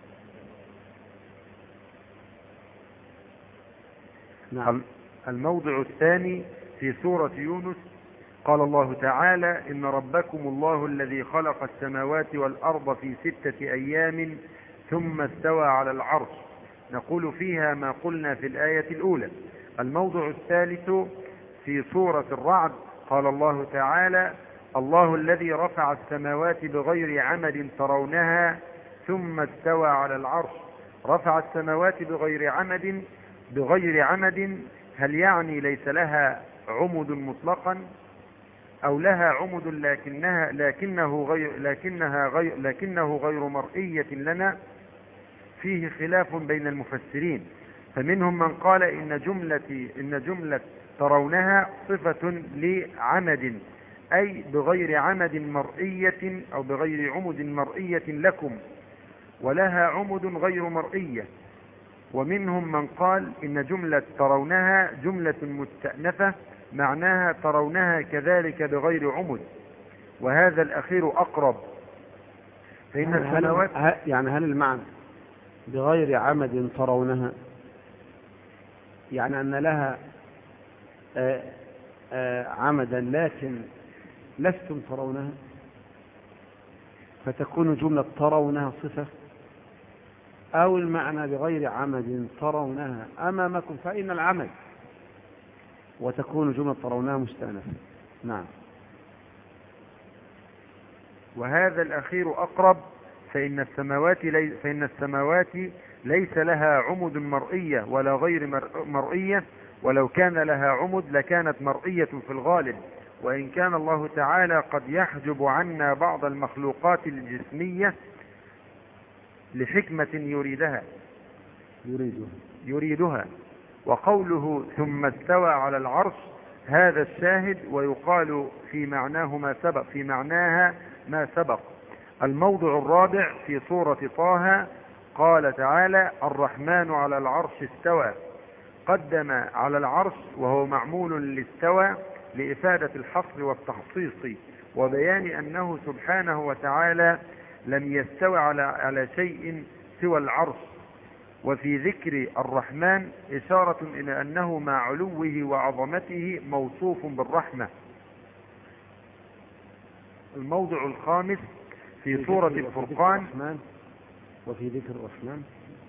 نعم. الموضع الثاني في سورة يونس قال الله تعالى: إن ربكم الله الذي خلق السماوات والأرض في ستة أيام ثم استوى على العرش، نقول فيها ما قلنا في الآية الأولى. الموضع الثالث في سورة الرعد قال الله تعالى: الله الذي رفع السماوات بغير عمد ترونها ثم استوى على العرش. رفع السماوات بغير عمد بغير عمد هل يعني ليس لها عمد مطلقا أو لها عمد لكنها لكنه غير لكنها غير لكنه غير مرئية لنا؟ فيه خلاف بين المفسرين، فمنهم من قال إن جملة إن جملة ترونها صفة لعمد، أي بغير عمد مرئية أو بغير عمد مرئية لكم، ولها عمد غير مرئية. ومنهم من قال إن جملة ترونها جملة مستأنفة معناها ترونها كذلك بغير عمد، وهذا الأخير أقرب، فإن السماوات يعني هل المعنى بغير عمد ترونها يعني أن لها آآ آآ عمدا لكن لستم ترونها، فتكون جملة ترونها صفة، أو المعنى بغير عمد ترونها أمامكم فإن العمد، وتكون جملة ترونها مستأنفة. نعم. وهذا الأخير أقرب، فإن السماوات لي فإن السماوات ليس لها عمد مرئية ولا غير مرئية، ولو كان لها عمد لكانت مرئية في الغالب، وإن كان الله تعالى قد يحجب عنا بعض المخلوقات الجسمية لحكمة يريدها يريدها, يريدها. وقوله ثم استوى على العرش هذا الشاهد، ويقال في معناه ما سبق في معناها ما سبق. الموضع الرابع في سورة طه قال تعالى: الرحمن على العرش استوى. قدم على العرش وهو معمول لاستوى لإفادة الحصر والتخصيص وبيان أنه سبحانه وتعالى لم يستوى على على شيء سوى العرش. وفي ذكر الرحمن إشارة إلى أنه مع علوه وعظمته موصوف بالرحمة. الموضع الخامس في سورة الفرقان وفي ذكر الرحمن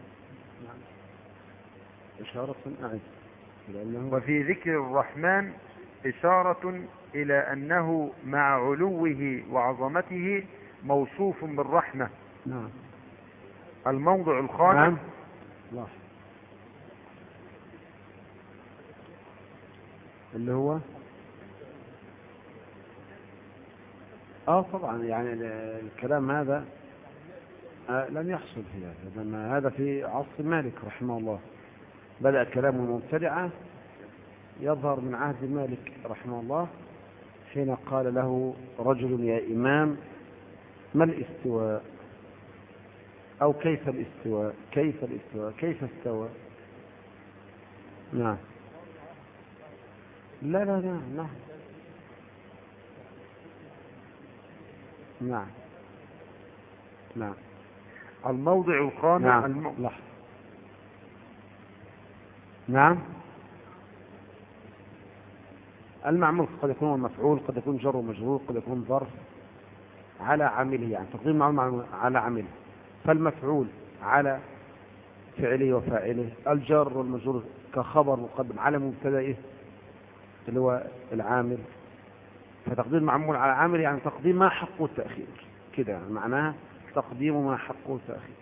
إشارة أعد وفي ذكر الرحمن إشارة إلى أنه مع علوه وعظمته موصوف بالرحمة. نعم. الموضع الخامس نعم. الله. اللي هو اه طبعا يعني الكلام هذا آه لم يحصل في هذا، لما هذا في عصر مالك رحمه الله بدأ كلامه مبتدعا يظهر من عهد مالك رحمه الله، حين قال له رجل: يا إمام ما الاستواء، أو كيف الاستواء كيف الاستواء كيف استوى؟ نعم. لا لا لا نعم نعم نعم. الموضع الخامس نعم. الم... لحظة. نعم. المعمول قد يكون مفعول، قد يكون جر ومجرور، قد يكون ظرف على عامله، يعني تقديم معمول على عامله. فالمفعول على فعله وفاعله، الجر والمجرور كخبر مقدم على مبتدئه اللي هو العامل. فتقديم معمول على عامل يعني تقديم ما حقه التأخير، كده يعني معناها تقديم ما حقه التأخير.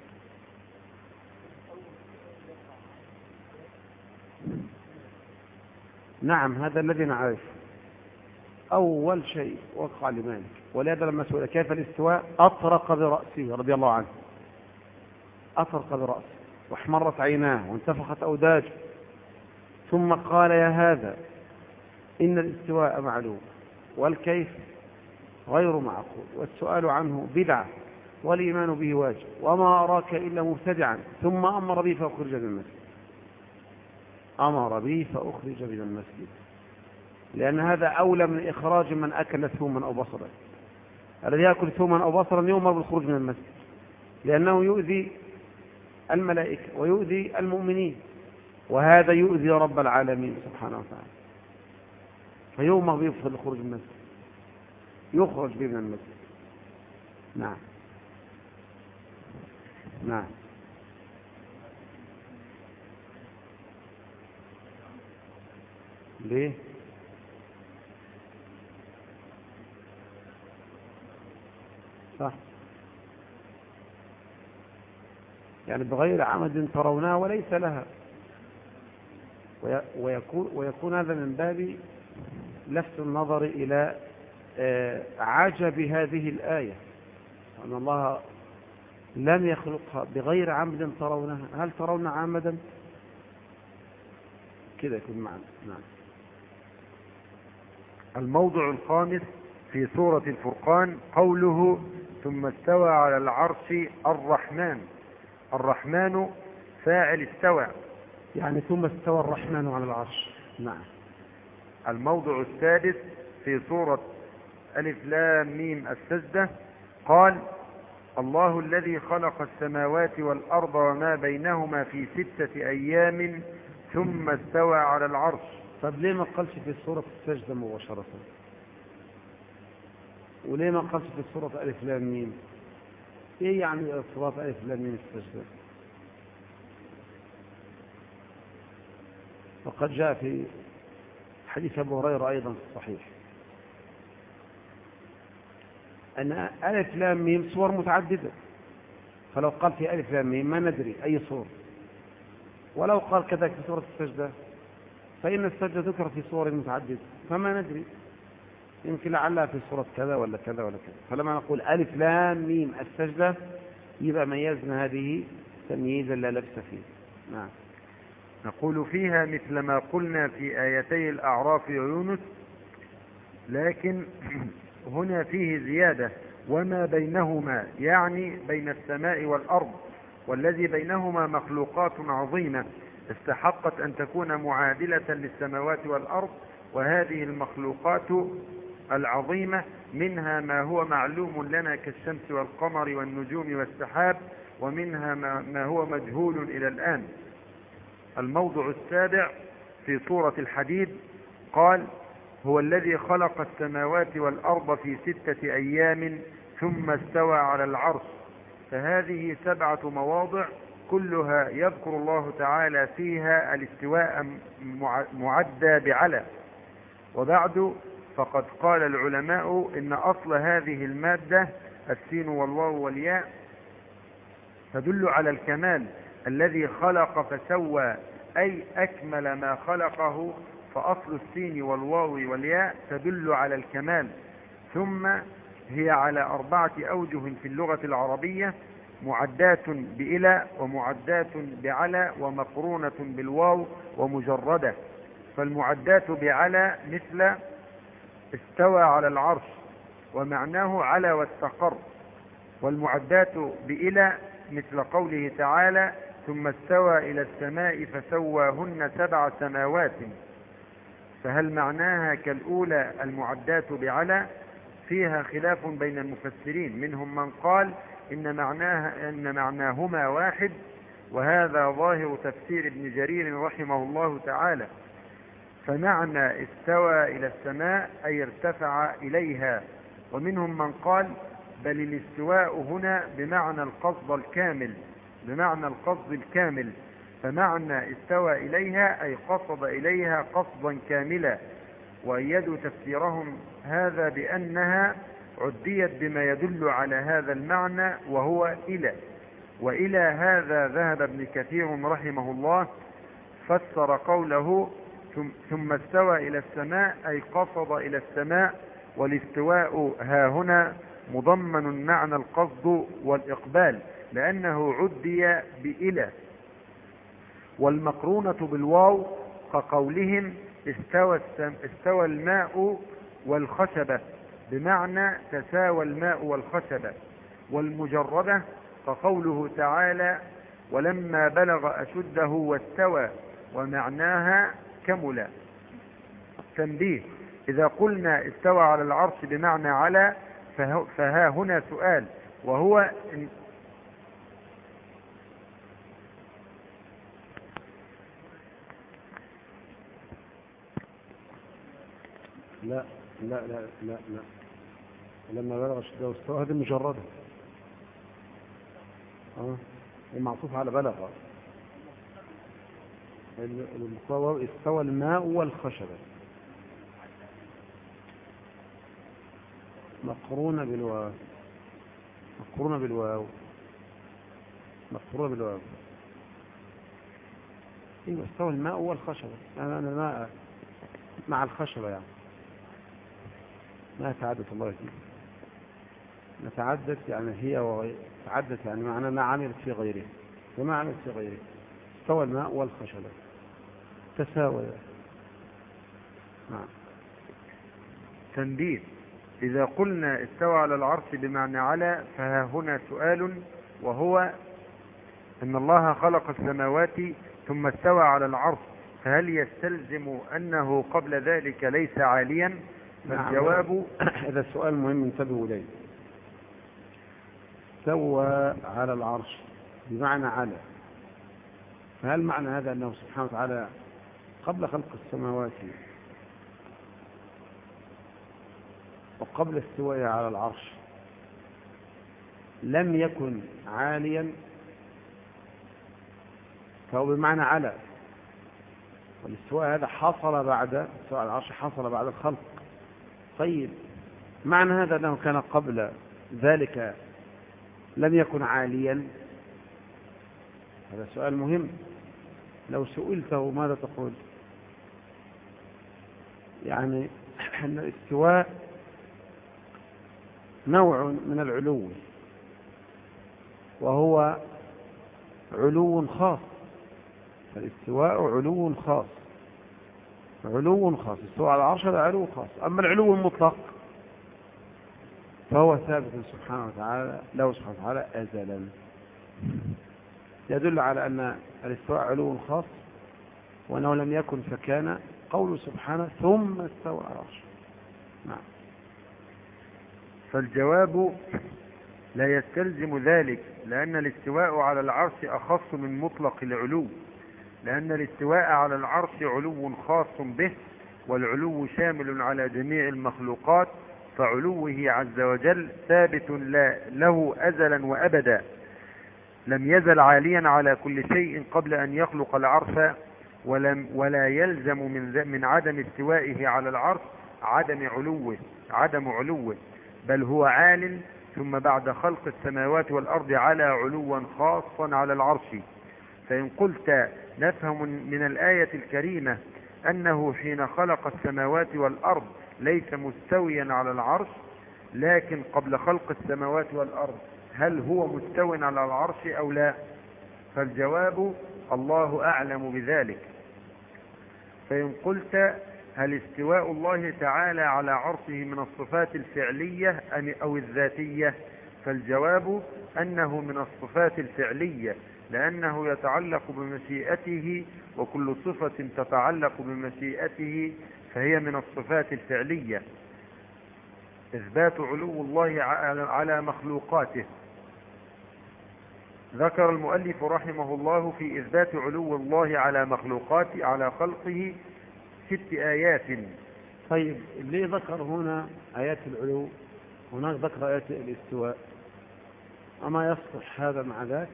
نعم هذا الذي نعرفه أول شيء وقع لمالك، ولهذا لما سئل كيف الاستواء أطرق برأسه رضي الله عنه، أطرق برأسه واحمرت عيناه وانتفخت أوداجه، ثم قال يا هذا إن الاستواء معلوم والكيف غير معقول والسؤال عنه بدعة والإيمان به واجب وما أراك إلا مبتدعا، ثم أمر به فأخرج من المسجد. أمر به فأخرج من المسجد، لأن هذا أولى من إخراج من أكل ثوما أو بصرا. الذي يأكل ثوما أو بصرا يؤمر بالخروج من المسجد، لأنه يؤذي الملائكة ويؤذي المؤمنين، وهذا يؤذي رب العالمين سبحانه وتعالى، فيؤمر به بالخروج من المسجد، يخرج به من المسجد. نعم نعم ليه؟ صح، يعني بغير عمد ترونها وليس لها، ويكون, ويكون هذا من باب لفت النظر إلى عجب هذه الآية، أن الله لم يخلقها بغير عمد ترونها، هل ترون عمدا؟ كده يكون معنا. نعم. الموضع الخامس في سورة الفرقان قوله ثم استوى على العرش الرحمن. الرحمن فاعل استوى، يعني ثم استوى الرحمن على العرش. نعم. الموضع السادس في سورة ألف لام ميم السجدة قال الله الذي خلق السماوات والأرض وما بينهما في ستة أيام ثم استوى على العرش. طب ليه ما قالش في سورة السجدة مباشرة؟ وليه ما قالش في سورة ألف لام ميم؟ ايه يعني سورة ألف لام ميم السجدة؟ وقد جاء في حديث أبو هريرة أيضا في الصحيح أن ألف لام ميم صور متعددة، فلو قال في ألف لام ميم ما ندري أي صور، ولو قال كذلك في سورة السجدة فإن السجدة ذكر في صور متعددة فما ندري، يمكن لعلها في سورة كذا ولا كذا ولا كذا. فلما نقول ألف لام ميم السجدة يبقى ميزنا هذه تمييزا لا لبس فيه. نعم. نقول فيها مثل ما قلنا في آيتي الأعراف ويونس، لكن هنا فيه زيادة وما بينهما، يعني بين السماء والأرض، والذي بينهما مخلوقات عظيمة استحقت أن تكون معادلة للسماوات والأرض، وهذه المخلوقات العظيمة منها ما هو معلوم لنا كالشمس والقمر والنجوم والسحاب، ومنها ما هو مجهول إلى الآن. الموضع السابع في سورة الحديد قال هو الذي خلق السماوات والأرض في ستة أيام ثم استوى على العرش. فهذه سبعة مواضع كلها يذكر الله تعالى فيها الاستواء معدى بعلى. وبعد فقد قال العلماء إن أصل هذه المادة السين والواو والياء تدل على الكمال الذي خلق فسوى، أي أكمل ما خلقه، فأصل السين والواو والياء تدل على الكمال. ثم هي على أربعة أوجه في اللغة العربية: معدات بإلى ومعدات بعلى ومقرونة بالواو ومجردة. فالمعدات بعلى مثل استوى على العرش ومعناه على واستقر، والمعدات بإلى مثل قوله تعالى ثم استوى إلى السماء فسواهن سبع سماوات. فهل معناها كالأولى المعدات بعلى؟ فيها خلاف بين المفسرين، منهم من قال إن معناها إن معناهما واحد، وهذا ظاهر تفسير ابن جرير رحمه الله تعالى. فمعنى استوى إلى السماء أي ارتفع إليها. ومنهم من قال بل الاستواء هنا بمعنى القصد الكامل بمعنى القصد الكامل فمعنى استوى إليها أي قصد إليها قصدا كاملا. وأيدوا تفسيرهم هذا بأنها عديت بما يدل على هذا المعنى وهو إلى. وإلى هذا ذهب ابن كثير رحمه الله، فسر قوله ثم استوى إلى السماء أي قصد إلى السماء، والاستواء ها هنا مضمن معنى القصد والإقبال لأنه عدي بإلى. والمقرونة بالواو كقولهم استوى, استوى الماء والخشبة بمعنى تساوى الماء والخشبة. والمجردة كقوله تعالى ولما بلغ أشده واستوى ومعناها كمل. تنبيه: إذا قلنا استوى على العرش بمعنى على فها هنا سؤال، وهو إن لا لا لا لا لا لما بلغ أشده واستوى هذه مجردة، اه المعطوف على بلغ. استوى الماء والخشبة مقرونة بالواو مقرونة بالواو مقرونة بالواو ايوه استوى الماء والخشبة. انا انا الماء مع الخشبة يعني ما تعدت الله فيه ما تعدت يعني هي وغير تعدت يعني معنى ما عملت في غيره وما عملت في غيره. استوى الماء والخشبة تساوي. نعم. تنبيه: إذا قلنا استوى على العرش بمعنى على فها هنا سؤال، وهو إن الله خلق السماوات ثم استوى على العرش، فهل يستلزم أنه قبل ذلك ليس عاليا؟ فالجواب هذا السؤال مهم انتبهوا إليه. استوى على العرش بمعنى على، فهل معنى هذا أنه سبحانه وتعالى قبل خلق السماوات وقبل استوائه على العرش لم يكن عاليا؟ فهو بمعنى على، والاستواء هذا حصل بعد استواء على العرش حصل بعد الخلق. طيب معنى هذا أنه كان قبل ذلك لم يكن عاليا؟ هذا سؤال مهم. لو سئلته ماذا تقول؟ يعني أن الاستواء نوع من العلو، وهو علو خاص. الاستواء علو خاص علو خاص استواء على العرش هذا علو خاص. أما العلو المطلق فهو ثابت سبحانه وتعالى له سبحانه وتعالى أزلا، يدل على أن الاستواء علو خاص وأنه لم يكن فكان. قوله سبحانه ثم استوى على العرش. نعم. فالجواب لا يستلزم ذلك، لأن الاستواء على العرش أخص من مطلق العلو، لأن الاستواء على العرش علو خاص به، والعلو شامل على جميع المخلوقات، فعلوه عز وجل ثابت له أزلا وأبدا، لم يزل عاليا على كل شيء قبل أن يخلق العرش، ولم ولا يلزم من من عدم استوائه على العرش عدم علوه عدم علوه بل هو عال، ثم بعد خلق السماوات والأرض على علوا خاصا على العرش. فإن قلت نفهم من الآية الكريمة أنه حين خلق السماوات والأرض ليس مستويا على العرش، لكن قبل خلق السماوات والأرض هل هو مستوى على العرش أو لا؟ فالجواب الله أعلم بذلك. فإن قلت هل استواء الله تعالى على عرشه من الصفات الفعلية أو الذاتية؟ فالجواب أنه من الصفات الفعلية، لأنه يتعلق بمشيئته، وكل صفة تتعلق بمشيئته فهي من الصفات الفعلية. إثبات علو الله على مخلوقاته. ذكر المؤلف رحمه الله في إثبات علو الله على مخلوقاته على خلقه ست آيات. طيب ليه ذكر هنا آيات العلو هناك ذكر آيات الاستواء؟ أما يصلح هذا مع ذاك؟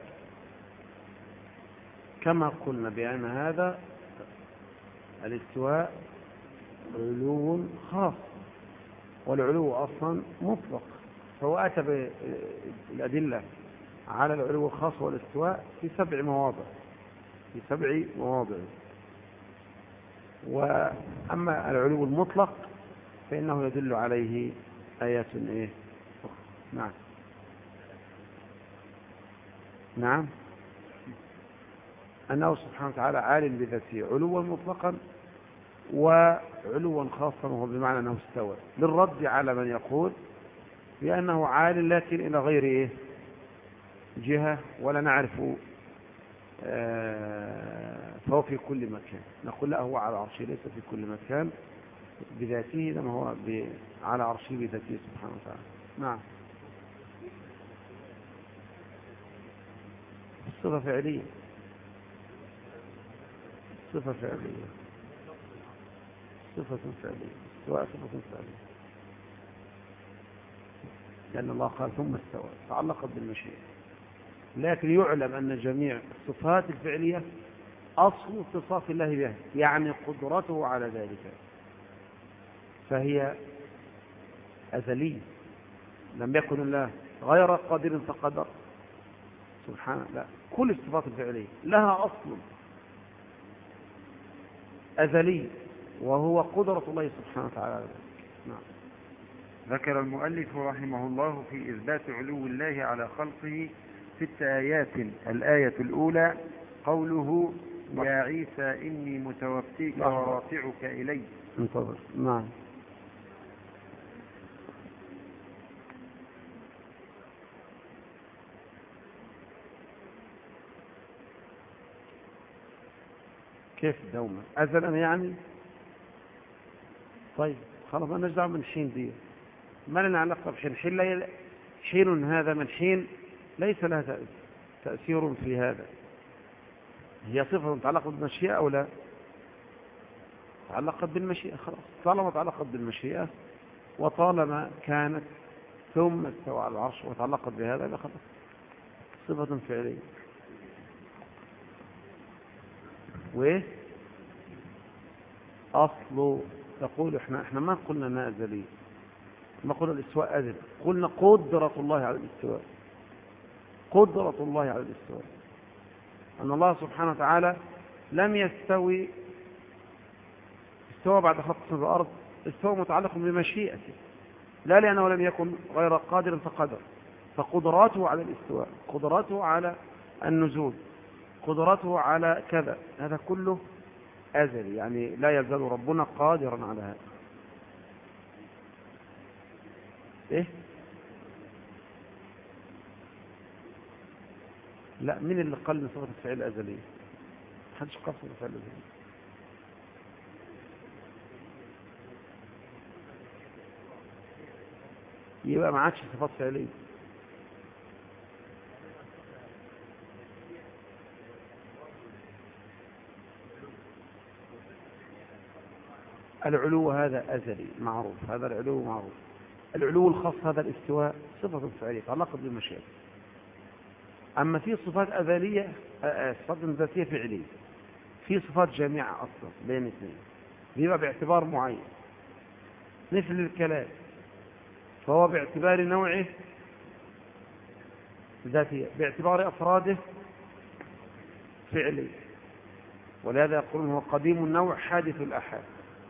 كما قلنا بأن هذا الاستواء علو خاص، والعلو أصلا مطلق، فهو أتى بالأدلة على العلو الخاص والاستواء في سبع مواضع في سبع مواضع وأما العلو المطلق فإنه يدل عليه آيات إيه؟ نعم نعم أنه سبحانه وتعالى عالٍ بذاته علوا مطلقا وعلوا خاصا، وهو بمعنى أنه استوى، للرد على من يقول بأنه عال لكن إلى غير إيه؟ جهة ولا نعرف فهو في كل مكان. نقول لا، هو على عرشه ليس في كل مكان بذاته، إنما هو على عرشه بذاته سبحانه وتعالى. نعم. صفة فعلية صفة فعلية صفة فعلية استواء صفة فعلية، لأن الله قال ثم استوى تعلقت بالمشيئة، لكن يعلم أن جميع الصفات الفعلية أصل اتصاف الله بها، يعني قدرته على ذلك، فهي أزلية. لم يكن الله غير قادر فقدر سبحانه، لا، كل الصفات الفعلية لها أصل أزلي وهو قدرة الله سبحانه وتعالى. نعم. ذكر المؤلف رحمه الله في إثبات علو الله على خلقه ست آيات. الآية الأولى قوله يا عيسى إني متوفيك ورافعك إلي. انتظر. نعم. كيف دوما أزلا يعني؟ طيب خلاص، ما نجدع من حين دي، ما لنا علاقة بحين. حين, لا حين هذا من حين ليس لها تأثير في هذا. هي صفة تعلقت بالمشيئة أو لا؟ تعلقت بالمشيئة، خلاص. طالما تعلقت بالمشيئة وطالما كانت ثم استوى على العرش وتعلقت بهذا، خلاص صفة فعلية. وايه اصله؟ تقول احنا احنا ما قلنا انها ازليه، ما قلنا الاستواء ازلي، قلنا قدرة الله على الاستواء. قدرة الله على الاستواء ان الله سبحانه وتعالى لم يستوي استوى بعد خلق السماء والارض، استوى متعلق بمشيئته، لا لانه لم يكن غير قادر فقدر. فقدراته على الاستواء، قدراته على النزول، قدرته على كذا، هذا كله أزلي، يعني لا يزال ربنا قادرا على هذا. إيه؟ لا، من اللي قال من صفة الفعل أزلية؟ محدش قال صفة الفعل أزلية. يبقى ما عادش صفات فعلية. العلو هذا أزلي معروف، هذا العلو معروف. العلو الخاص هذا الاستواء صفة فعلية تعلقت بالمشيئة. أما في صفات أزلية، صفات ذاتية فعلية، في صفات جامعة أصلا بين اثنين، بيبقى باعتبار معين، مثل الكلام، فهو باعتبار نوعه ذاتية، باعتبار أفراده فعلي، ولهذا يقولون هو قديم النوع حادث الأحاد.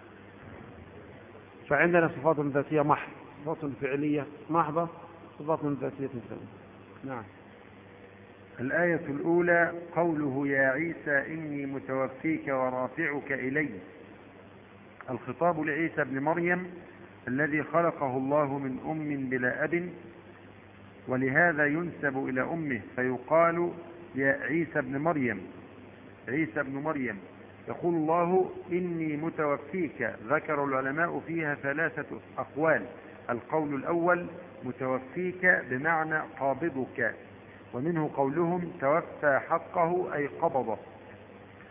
فعندنا صفات ذاتية محضة، صفات فعلية محضة، صفات ذاتية ثانية. نعم. الآية الأولى قوله يا عيسى إني متوفيك ورافعك إلي. الخطاب لعيسى بن مريم الذي خلقه الله من أم بلا أب، ولهذا ينسب إلى أمه فيقال يا عيسى بن مريم. عيسى بن مريم يقول الله إني متوفيك. ذكر العلماء فيها ثلاثة أقوال. القول الأول متوفيك بمعنى قابضك، ومنه قولهم توفى حقه أي قبضه.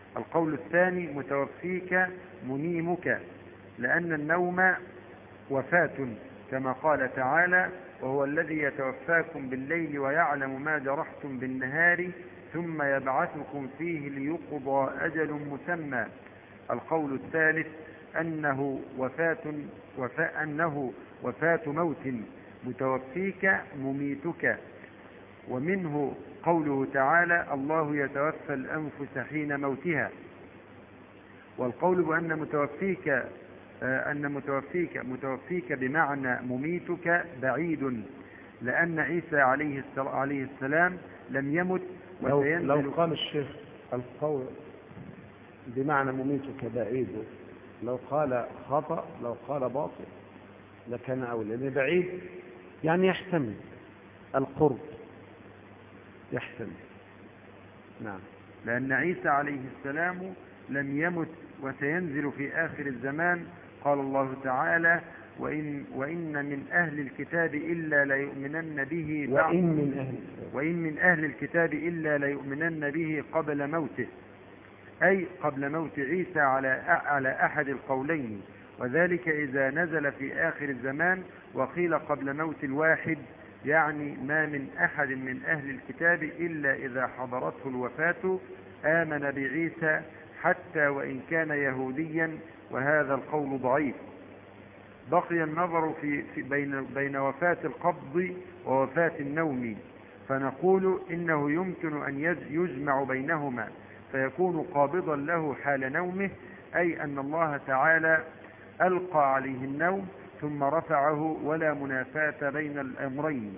القول الثاني متوفيك منيمك، لأن النوم وفاة كما قال تعالى: وهو الذي يتوفاكم بالليل ويعلم ما جرحتم بالنهار ثم يبعثكم فيه ليقضى أجل مسمى. القول الثالث أنه وفاة, وفاة, أنه وفاة موت متوفيك مميتك، ومنه قوله تعالى: الله يتوفى الأنفس حين موتها. والقول بأن متوفيك أن متوفيك متوفيك بمعنى مميتك بعيد، لأن عيسى عليه السلام لم يمت لو, لو قال الشيخ القول بمعنى مميتك بعيد، لو قال خطأ، لو قال باطل لكان أولى، لأن بعيد يعني يحتمل القرب، يحتمل. نعم. لأن عيسى عليه السلام لم يمت وسينزل في آخر الزمان. قال الله تعالى: وإن, وإن من أهل الكتاب إلا ليؤمنن به بعد وإن من أهل وإن من أهل الكتاب إلا ليؤمنن به قبل موته، أي قبل موت عيسى على على أحد القولين، وذلك إذا نزل في آخر الزمان. وقيل قبل موت الواحد، يعني ما من أحد من أهل الكتاب إلا إذا حضرته الوفاة آمن بعيسى حتى وإن كان يهوديا، وهذا القول ضعيف. بقي النظر في, في بين, بين وفاة القبض ووفاة النوم، فنقول إنه يمكن أن يجمع بينهما فيكون قابضا له حال نومه، أي أن الله تعالى ألقى عليه النوم ثم رفعه، ولا منافاة بين الأمرين.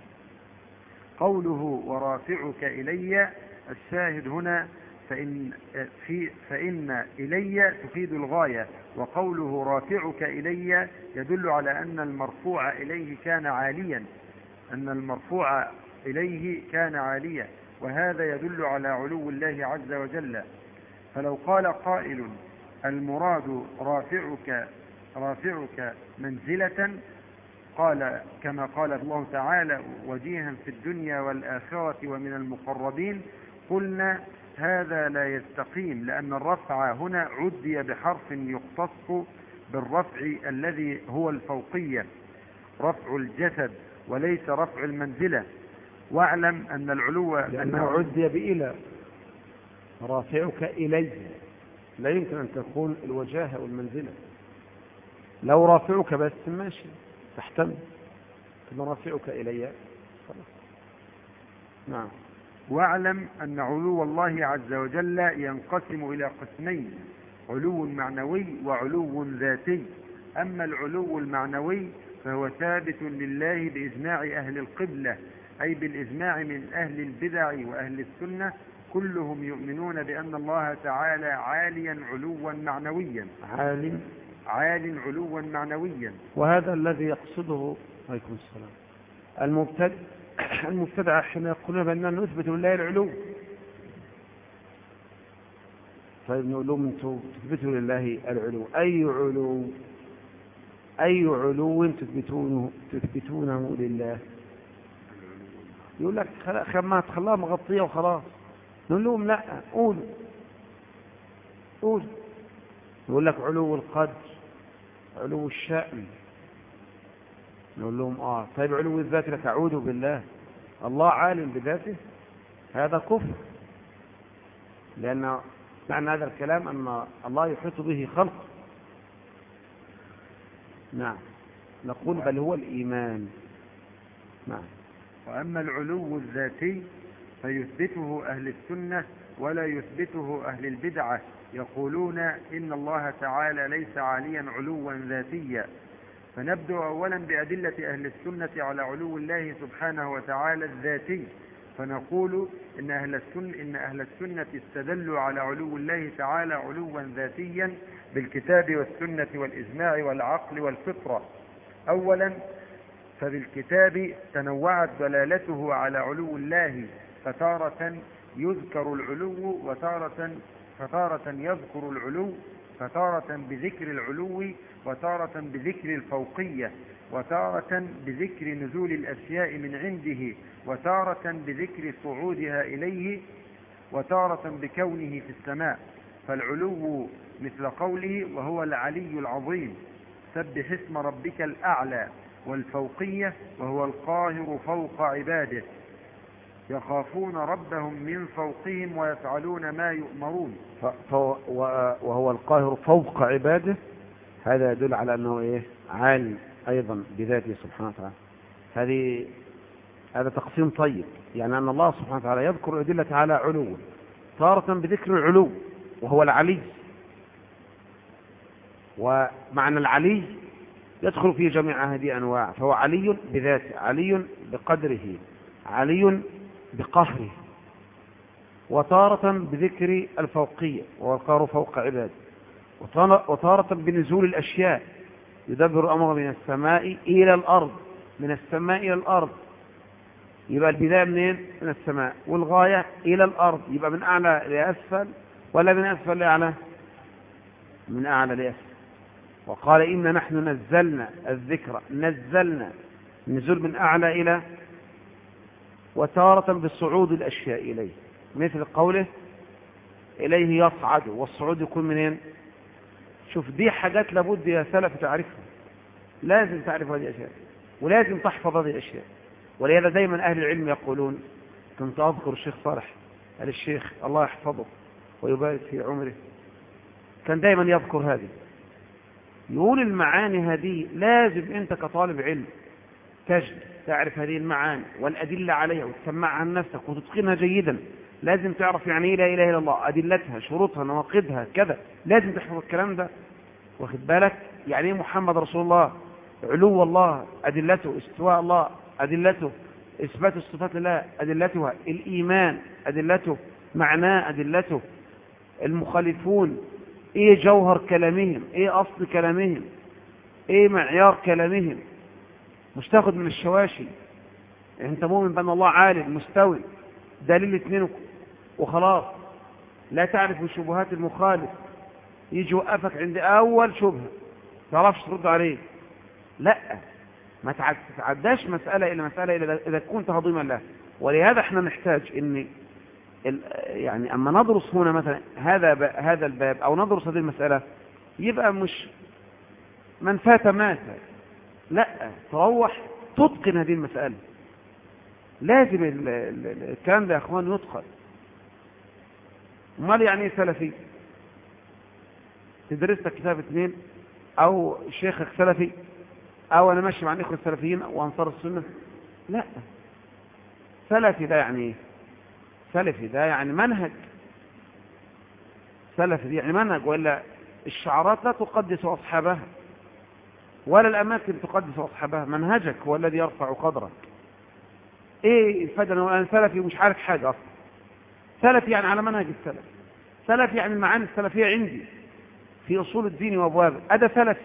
قوله ورافعك إلي، الشاهد هنا فإن, في فإن إلي تفيد الغاية، وقوله رافعك إلي يدل على أن المرفوع إليه كان عاليا أن المرفوع إليه كان عاليا وهذا يدل على علو الله عز وجل. فلو قال قائل: المراد رافعك رافعك منزلة، قال كما قال الله تعالى: وجيها في الدنيا والآخرة ومن المقربين، قلنا هذا لا يستقيم، لأن الرفع هنا عدي بحرف يختص بالرفع الذي هو الفوقية، رفع الجسد وليس رفع المنزلة. واعلم أن العلو لأنه عدي بإلى، رافعك إلي لا يمكن أن تكون الوجاهة والمنزلة. لو رافعك بس ماشي تحتمل، ثم رافعك إلي خلاص. نعم. واعلم أن علو الله عز وجل ينقسم إلى قسمين: علو معنوي وعلو ذاتي. أما العلو المعنوي فهو ثابت لله بإجماع أهل القبلة، أي بالإجماع من أهل البدع وأهل السنة، كلهم يؤمنون بأن الله تعالى عاليا علوا معنويا، عال عال علوا معنويا. وهذا الذي يقصده عليكم السلام المبتدع المبتدع حين يقولون بأننا نثبت لله العلو. طيب نقول لهم انتم تثبتوا لله العلو، أي علو أي علو تثبتونه تثبتونه لله؟ يقول لك خما تخليها مغطية وخلاص. نقول لهم لا، قولوا قولوا. يقول لك علو القدر، علو الشأن. نقول لهم اه طيب علو الذات لك اعوذ بالله، الله عالم بذاته؟ هذا كفر، لأن معنى هذا الكلام أن الله يحيط به خلق. نعم. نقول بل هو الإيمان. نعم. وأما العلو الذاتي فيثبته أهل السنة ولا يثبته أهل البدعة، يقولون إن الله تعالى ليس عاليا علوا ذاتيا. فنبدأ أولا بأدلة أهل السنة على علو الله سبحانه وتعالى الذاتي، فنقول إن أهل السنة, إن أهل السنة استدلوا على علو الله تعالى علوا ذاتيا بالكتاب والسنة والإجماع والعقل والفطرة. أولا فبالكتاب تنوعت دلالته على علو الله، فتارة يذكر العلو وتارة فتارة يذكر العلو، فتارة بذكر العلو وتارة بذكر الفوقية، وتارة بذكر نزول الأشياء من عنده، وتارة بذكر صعودها إليه، وتارة بكونه في السماء. فالعلو مثل قوله وهو العلي العظيم سبح اسم ربك الأعلى، والفوقية وهو القاهر فوق عباده يخافون ربهم من فوقهم ويفعلون ما يؤمرون. وهو القاهر فوق عباده، هذا يدل على أنه إيه؟ عالي أيضا بذاته سبحانه وتعالى. هذه هذا تقسيم طيب، يعني أن الله سبحانه وتعالى يذكر أدلة على علو، تارة بذكر العلو وهو العلي، ومعنى العلي يدخل في جميع هذه أنواع، فهو علي بذاته، علي بقدره، علي بقهره، وتارة بذكر الفوقية وهو القهر فوق عباده، وتارة بنزول الأشياء يدبر أمره من السماء إلى الأرض، من السماء إلى الأرض، يبقى البداية منين؟ من السماء، والغاية إلى الأرض، يبقى من أعلى لأسفل ولا من أسفل لأعلى؟ من أعلى لأسفل. وقال إن نحن نزلنا الذكر، نزلنا نزول من أعلى إلى، وتارة بالصعود الأشياء إليه، مثل قوله إليه يصعد، والصعود يكون منين؟ شوف دي حاجات لابد يا سلف تعرفها، لازم تعرف هذه الأشياء ولازم تحفظ هذه الأشياء. ولهذا دايما أهل العلم يقولون، كنت أذكر الشيخ صالح قال الشيخ الله يحفظه ويبارك في عمره، كان دايما يذكر هذه، يقول المعاني هذه لازم أنت كطالب علم تجد تعرف هذه المعاني والأدلة عليها وتسمعها لنفسك وتتقنها جيدا. لازم تعرف يعني إيه لا إله إلا الله، أدلتها، شروطها، نواقضها، كذا، لازم تحفظ الكلام ده، واخد بالك؟ يعني إيه محمد رسول الله، علو الله أدلته، استواء الله أدلته، إثبات الصفات لله أدلتها، الإيمان أدلته، معناه أدلته، المخالفون إيه جوهر كلامهم، إيه أصل كلامهم، إيه معيار كلامهم، مش تاخد من الشواشي. يعني أنت مؤمن بأن الله عالم مستوي، دليل اثنين وخلاص، لا تعرف شبهات المخالف، يجي يوقفك عند أول شبهة تعرفش ترد عليه، لا، ما تعداش مسألة إلى مسألة إذا كنت هضيما له. ولهذا احنا نحتاج ان يعني اما ندرس هنا مثلا هذا هذا الباب او ندرس هذه المسألة، يبقى مش من فات مات، لا، تروح تتقن هذه المسألة، لازم الكلام ده يا اخوان يتقن. امال يعني ايه سلفي؟ تدرس لك كتاب اثنين او شيخك سلفي او انا ماشي مع الاخوه السلفيين وانصار السنه، لا، سلفي ده يعني ايه؟ سلفي ده يعني منهج، سلفي دي يعني منهج، ولا الشعارات لا تقدس اصحابها ولا الاماكن تقدس اصحابها، منهجك هو الذي يرفع قدرك. ايه الفائده انا سلفي ومش عارف حاجه اصلا؟ سلفي يعني على منهج السلف، سلفي يعني المعاني السلفيه عندي في اصول الدين وابوابه، هذا سلفي.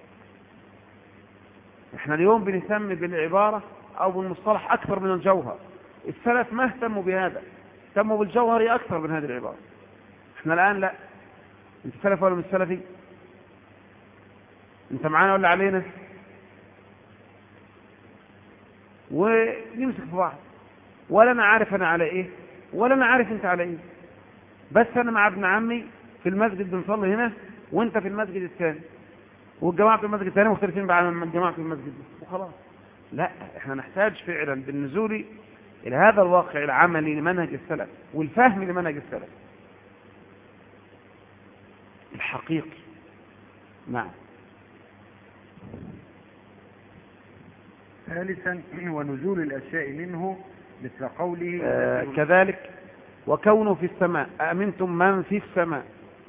احنا اليوم بنهتم بالعبارة او بالمصطلح اكثر من الجوهر، السلف ما اهتموا بهذا، اهتموا بالجوهر اكثر من هذه العبارة. احنا الان لا، انت سلفي ولا مش سلفي؟ انت معانا ولا علينا؟ ونمسك في بعض، ولا انا عارف انا على ايه ولا انا عارف انت على ايه، بس انا مع ابن عمي في المسجد بنصلي هنا وانت في المسجد الثاني، والجماعة في المسجد الثاني مختلفين عن الجماعة في المسجد وخلاص. لا، احنا نحتاج فعلا بالنزول الى هذا الواقع العملي لمنهج السلف والفهم لمنهج السلف الحقيقي. نعم. ثالثا ونزول الأشياء منه مثل قوله آه كذلك وكونه في السماء، أأمنتم من في السماء،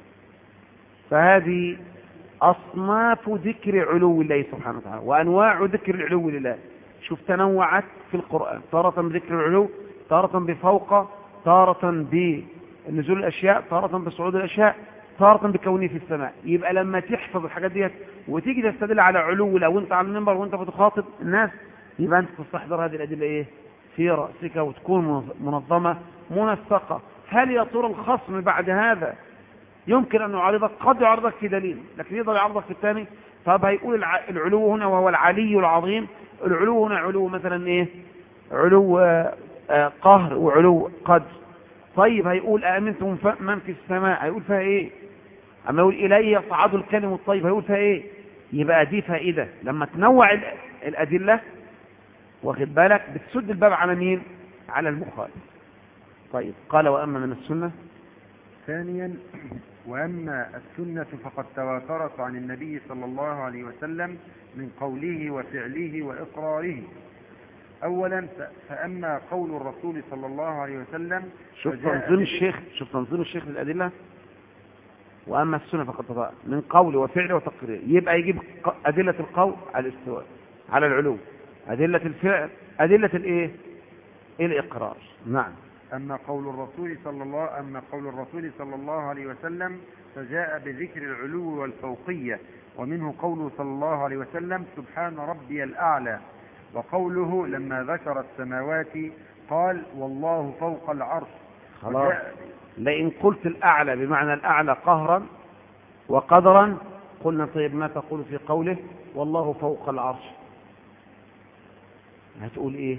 فهذه أصناف ذكر علو الله سبحانه وتعالى وأنواع ذكر العلو لله. شوف تنوعت في القرآن، تارة بذكر العلو، تارة بفوق، تارة بنزول الأشياء، تارة بصعود الأشياء، تارة بكونه في السماء. يبقى لما تحفظ الحاجات ديت وتيجي تستدل على علو الله وانت على المنبر وانت بتخاطب الناس، يبقى انت تستحضر هذه الأدلة ايه في رأسك وتكون منظمة منسقة. هل يطور الخصم بعد هذا يمكن أن يعارضك؟ قد يعارضك في دليل، لكن يقدر يعارضك في الثاني. طب هيقول العلو هنا وهو العلي العظيم، العلو هنا علو مثلا ايه؟ علو قهر وعلو قدر. طيب هيقول أأمنتم من في السماء، هيقول فيها ايه؟ أما يقول إليه يصعد الكلم الطيب هيقول فيها إيه؟ يبقى دي فائدة لما تنوع الأدلة، واخد بالك، بتسد الباب على مين؟ على المخالف. طيب قال وأما من السنة. ثانيا وأما السنة فقد تواترت عن النبي صلى الله عليه وسلم من قوله وفعله وإقراره. أولا فأما قول الرسول صلى الله عليه وسلم، شوف تنظيم الشيخ شوف تنظيم الشيخ للأدلة. وأما السنة فقد تواترت من قوله وفعله وتقريره، يبقى يجيب أدلة القول على الاستواء على العلو، أدلة الفعل، أدلة الإيه؟ الإقرار. نعم. أما قول الرسول صلى الله أما قول الرسول صلى الله عليه وسلم فجاء بذكر العلو والفوقية، ومنه قوله صلى الله عليه وسلم سبحان ربي الأعلى، وقوله لما ذكر السماوات قال والله فوق العرش. خلاص، لئن قلت الأعلى بمعنى الأعلى قهرا وقدرا قلنا طيب ما تقول في قوله والله فوق العرش؟ هتقول إيه؟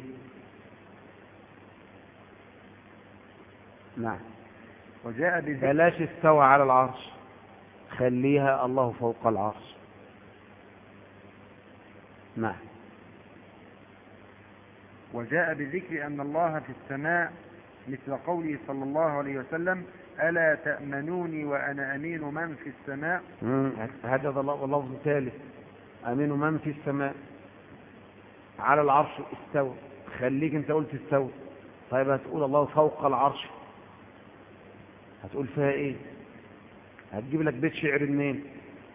نعم. وجاء بلاش استوى على العرش، خليها الله فوق العرش. نعم. وجاء بذكر أن الله في السماء مثل قوله صلى الله عليه وسلم ألا تأمنوني وأنا أمين من في السماء. هذا لفظ ثالث، أمين من في السماء، على العرش استوى، خليك انت قلت استوى. طيب هتقول الله فوق العرش، هتقول فيها ايه؟ هتجيب لك بيت شعر منين؟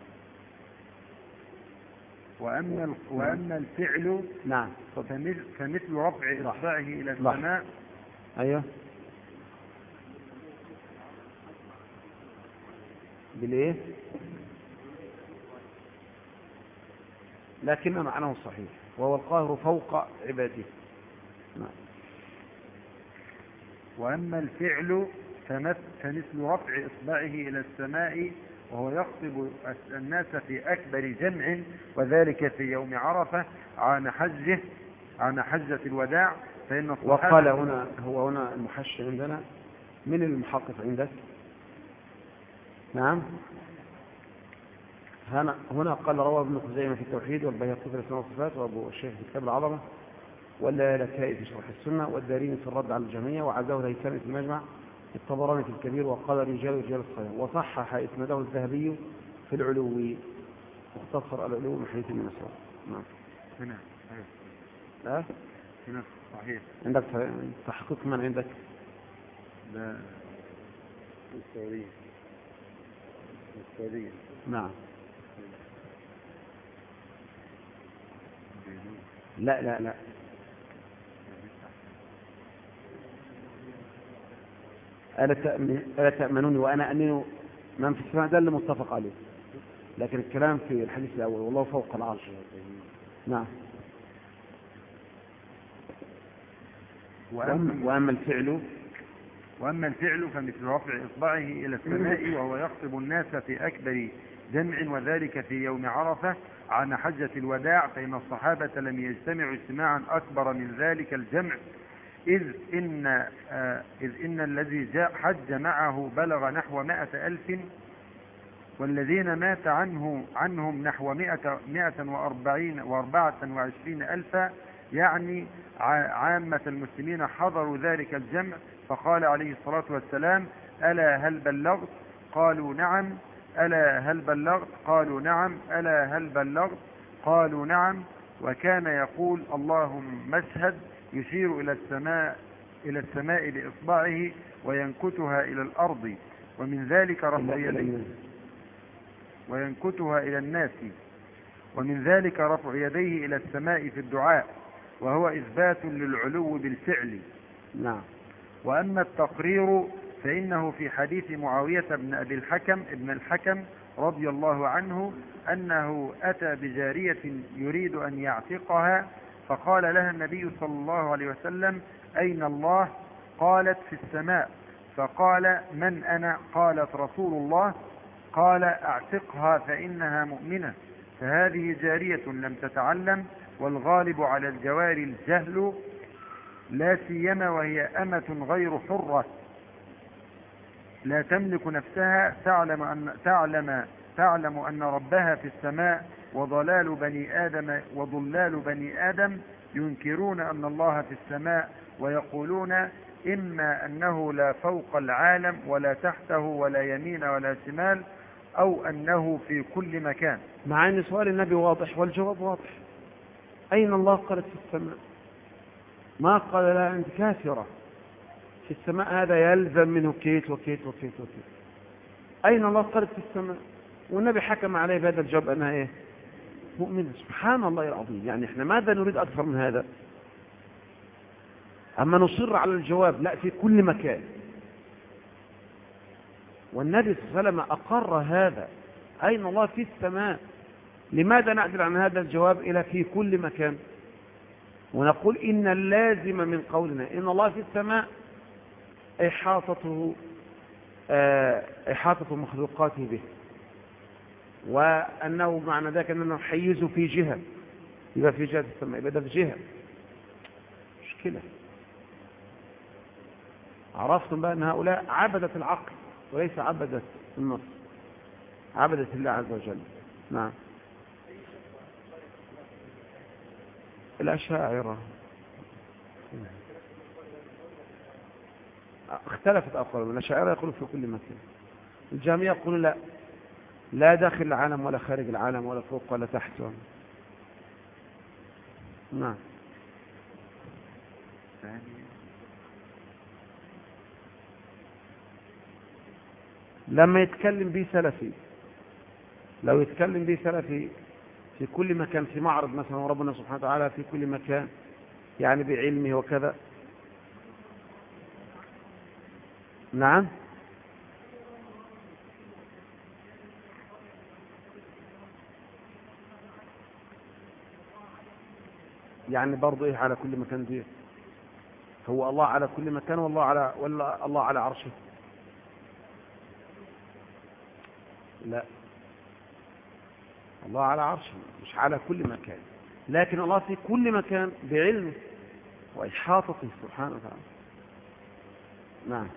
وأما وأما الفعل نعم فمثل رفع إصبعه إلى السماء. أيوه بالإيه؟ لكن معناه صحيح، وهو القاهر فوق عباده. نعم. وأما الفعل فمثل رفع إصبعه إلى السماء، وهو يخطب الناس في أكبر جمع، وذلك في يوم عرفة عن حجه عن حجة الوداع. فإن وقال هنا، هو هنا المحشي عندنا، من المحقق عندك؟ نعم. هنا هنا قال رواه ابن خزيمة في التوحيد، والبيهقي في الأسماء والصفات، وأبو الشيخ في كتاب العظمة، واللالكائي في شرح السنة، والدارمي في الرد على الجميع، وعزاه الهيثمي في المجمع، الطبراني في الكبير، وقال رجال رجال الصحيح، وصحح اسناده الذهبي في العلو، واختصر العلو من حديث ابن مسعود. نعم. هنا لا هنا صحيح. عندك تحقيق من عندك؟ لا السعودية السعودية. نعم. لا لا لا ألا تأمنوني وأنا أمين من في السماء، ده اللي متفق عليه، لكن الكلام في الحديث الأول والله فوق العرش. نعم. وأما, وأما الفعل وأما الفعل فمثل رفع إصبعه إلى السماء، وهو يخطب الناس في أكبر جمع، وذلك في يوم عرفة عن حجة الوداع. فإن الصحابة لم يجتمعوا اجتماعا أكبر من ذلك الجمع، إذ إن, آه إذ إن الذي جاء حج معه بلغ نحو مائة ألف، والذين مات عنه عنهم نحو مائة وأربعين وأربعة وعشرين ألفا، يعني عامة المسلمين حضروا ذلك الجمع. فقال عليه الصلاة والسلام ألا هل بلغت؟ قالوا نعم. ألا هل بلغت؟ قالوا نعم. ألا هل بلغت؟ قالوا نعم. وكان يقول اللهم اشهد، يشير إلى السماء إلى السماء بإصبعه وينكتها إلى الأرض، ومن ذلك رفع يديه وينكتها إلى الناس، ومن ذلك رفع يديه إلى السماء في الدعاء، وهو إثبات للعلو بالفعل. نعم. وأما التقرير فإنه في حديث معاوية بن أبي الحكم ابن الحكم رضي الله عنه أنه أتى بجارية يريد أن يعتقها، فقال لها النبي صلى الله عليه وسلم أين الله؟ قالت في السماء. فقال من أنا؟ قالت رسول الله. قال اعتقها فإنها مؤمنة. فهذه جارية لم تتعلم، والغالب على الجواري الجهل، لا سيما وهي أمة غير حرة، لا تملك نفسها تعلم أن, تعلم, تعلم أن ربها في السماء، وضلال بني آدم, وضلال بني آدم ينكرون أن الله في السماء، ويقولون إما أنه لا فوق العالم ولا تحته ولا يمين ولا شمال، أو أنه في كل مكان. مع أن سؤال النبي واضح والجواب واضح. أين الله؟ قالت في السماء. ما قال لا أنت كافرة، في السماء هذا يلزم منه كيت وكيت وكيت وكيت. أين الله؟ قالت في السماء. والنبي حكم عليه بهذا الجواب أنها إيه؟ مؤمنة. سبحان الله العظيم. يعني إحنا ماذا نريد أكثر من هذا؟ أما نصر على الجواب لا، في كل مكان. والنبي صلى الله عليه وسلم أقر هذا. أين الله؟ في السماء. لماذا نعدل عن هذا الجواب إلى في كل مكان ونقول إن اللازم من قولنا إن الله في السماء إحاطته إحاطة مخلوقاته به، وأنه معنى ذلك أنه حيز في جهة، يبقى في جهة السماء، يبقى ده في جهة. مشكلة. عرفتم بقى أن هؤلاء عبدت العقل وليس عبدت النص، عبدت الله عز وجل. نعم. الأشاعرة اختلفت أقوالهم. الأشاعرة يقولون في كل مكان، الجهمية يقولون لا، لا داخل العالم ولا خارج العالم ولا فوق ولا تحت. نعم. لما يتكلم به سلفي، لو يتكلم به سلفي في كل مكان، في معرض مثلا وربنا سبحانه وتعالى في كل مكان، يعني بعلمه وكذا. نعم. يعني برضه ايه على كل مكان دي؟ هو الله على كل مكان والله على ولا الله على عرشه؟ لا، الله على عرشه مش على كل مكان، لكن الله في كل مكان بعلمه وإحاطته سبحانه وتعالى. نعم.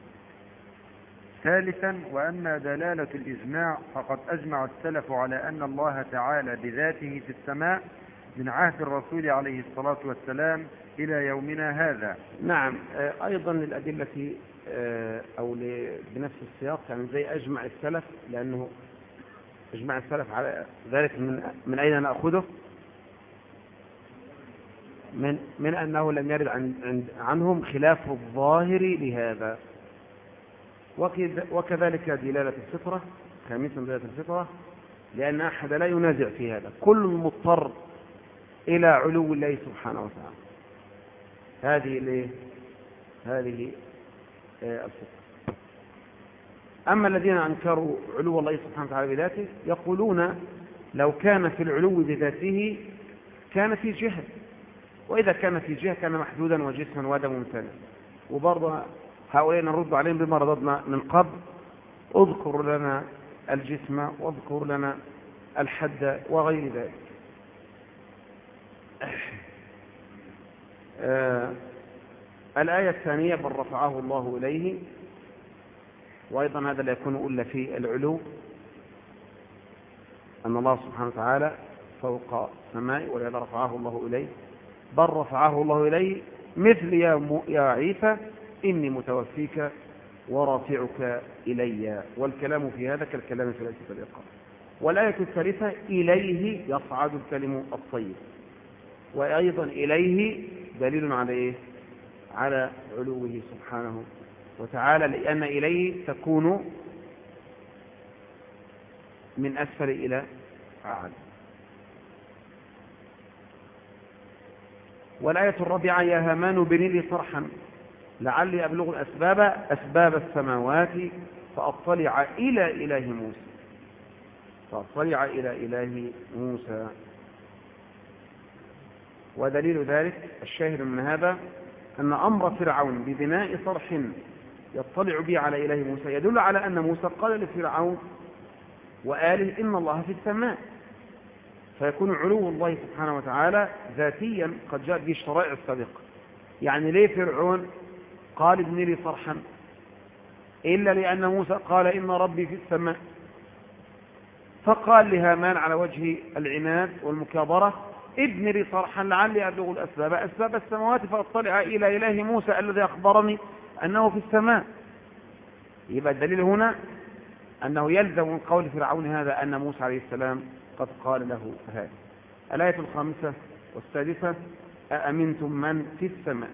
ثالثا، وأما دلالة الإجماع فقد أجمع السلف على أن الله تعالى بذاته في السماء من عهد الرسول عليه الصلاة والسلام إلى يومنا هذا. نعم. أيضا للأدلة أو بنفس السياق، يعني زي أجمع السلف، لأنه أجمع السلف على ذلك من, من أين نأخذه؟ من, من أنه لم يرد عن عنهم خلاف الظاهر لهذا. وكذلك دلالة الفطرة، خامسا دلالة الفطرة، لأن أحد لا ينازع في هذا، كل مضطر إلى علو الله سبحانه وتعالى. هذه الايه؟ هذه الفطرة. أما الذين أنكروا علو الله سبحانه وتعالى بذاته يقولون لو كان في العلو بذاته كان في جهة، وإذا كان في جهة كان محدودا وجسما وهذا ممتنع. وبرضه هؤلاء نرد عليهم بما رددنا من قبل: اذكر لنا الجسم واذكر لنا الحد وغير ذلك. آه الآية الثانية: بل رفعه الله إليه. وأيضا هذا لا يكون إلا في العلو، أن الله سبحانه وتعالى فوق السماء، ولهذا رفعه الله إليه. بل رفعه الله إليه مثل يا, يا عيسى إني متوفيك ورافعك إلي. والكلام في هذا كالكلام في الآية الإقامة. والآية الثالثة: إليه يصعد الكلم الطيب. وأيضا إليه دليل على إيه؟ على علوه سبحانه وتعالى، لأن إليه تكون من أسفل إلى أعلى. والآية الرابعة: يا هامان ابن لي صرحا لعلي أبلغ الأسباب أسباب السماوات فأطلع إلى إله موسى فأطلع إلى إله موسى. ودليل ذلك الشاهد من هذا أن أمر فرعون ببناء صرح يطلع به على إله موسى يدل على أن موسى قال لفرعون وآله إن الله في السماء، فيكون علو الله سبحانه وتعالى ذاتيا قد جاء به الشرائع السابقة. يعني ليه فرعون قال ابن لي صرحا؟ إلا لأن موسى قال إن ربي في السماء. فقال لهامان على وجه العناد والمكابرة ابن لي صرحا لعلي أبلغ الأسباب أسباب السماوات فأطلع إلى إله موسى الذي أخبرني أنه في السماء. يبقى الدليل هنا أنه يلزم من قول فرعون هذا أن موسى عليه السلام قد قال له هذا. الآية الخامسة والسادسة أأمنتم من في السماء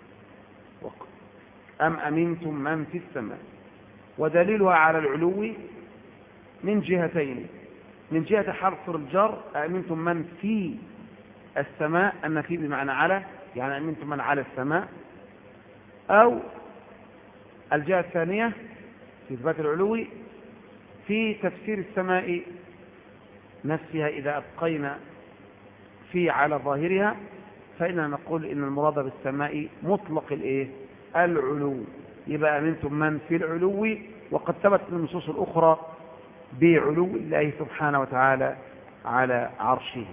أم أمنتم من في السماء. ودليلها على العلو من جهتين، من جهة حرف الجر أأمنتم من في السماء أن في بمعنى على، يعني أأمنتم من على السماء، أو الجهة الثانية في إثبات العلو في تفسير السماء نفسها. إذا أبقينا في على ظاهرها فإننا نقول إن المراد بالسماء مطلق الإيه؟ العلو. يبقى أمنتم من في العلو، وقد ثبت النصوص الأخرى بعلو الله سبحانه وتعالى على عرشه.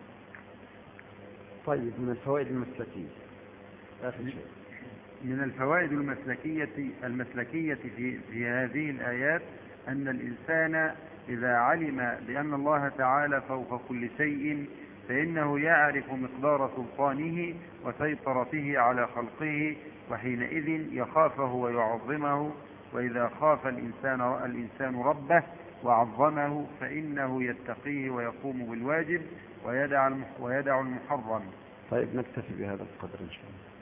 طيب، من الفوائد المسلكية آخر شيء. من الفوائد المسلكية المسلكية في, في هذه الآيات أن الإنسان إذا علم بأن الله تعالى فوق كل شيء فإنه يعرف مقدار سلطانه وسيطرته على خلقه، وحينئذ يخافه ويعظمه. وإذا خاف الإنسان, الإنسان ربه وعظمه فإنه يتقيه ويقوم بالواجب ويدع ويدع المحرم. طيب، نكتفي بهذا القدر إن شاء الله.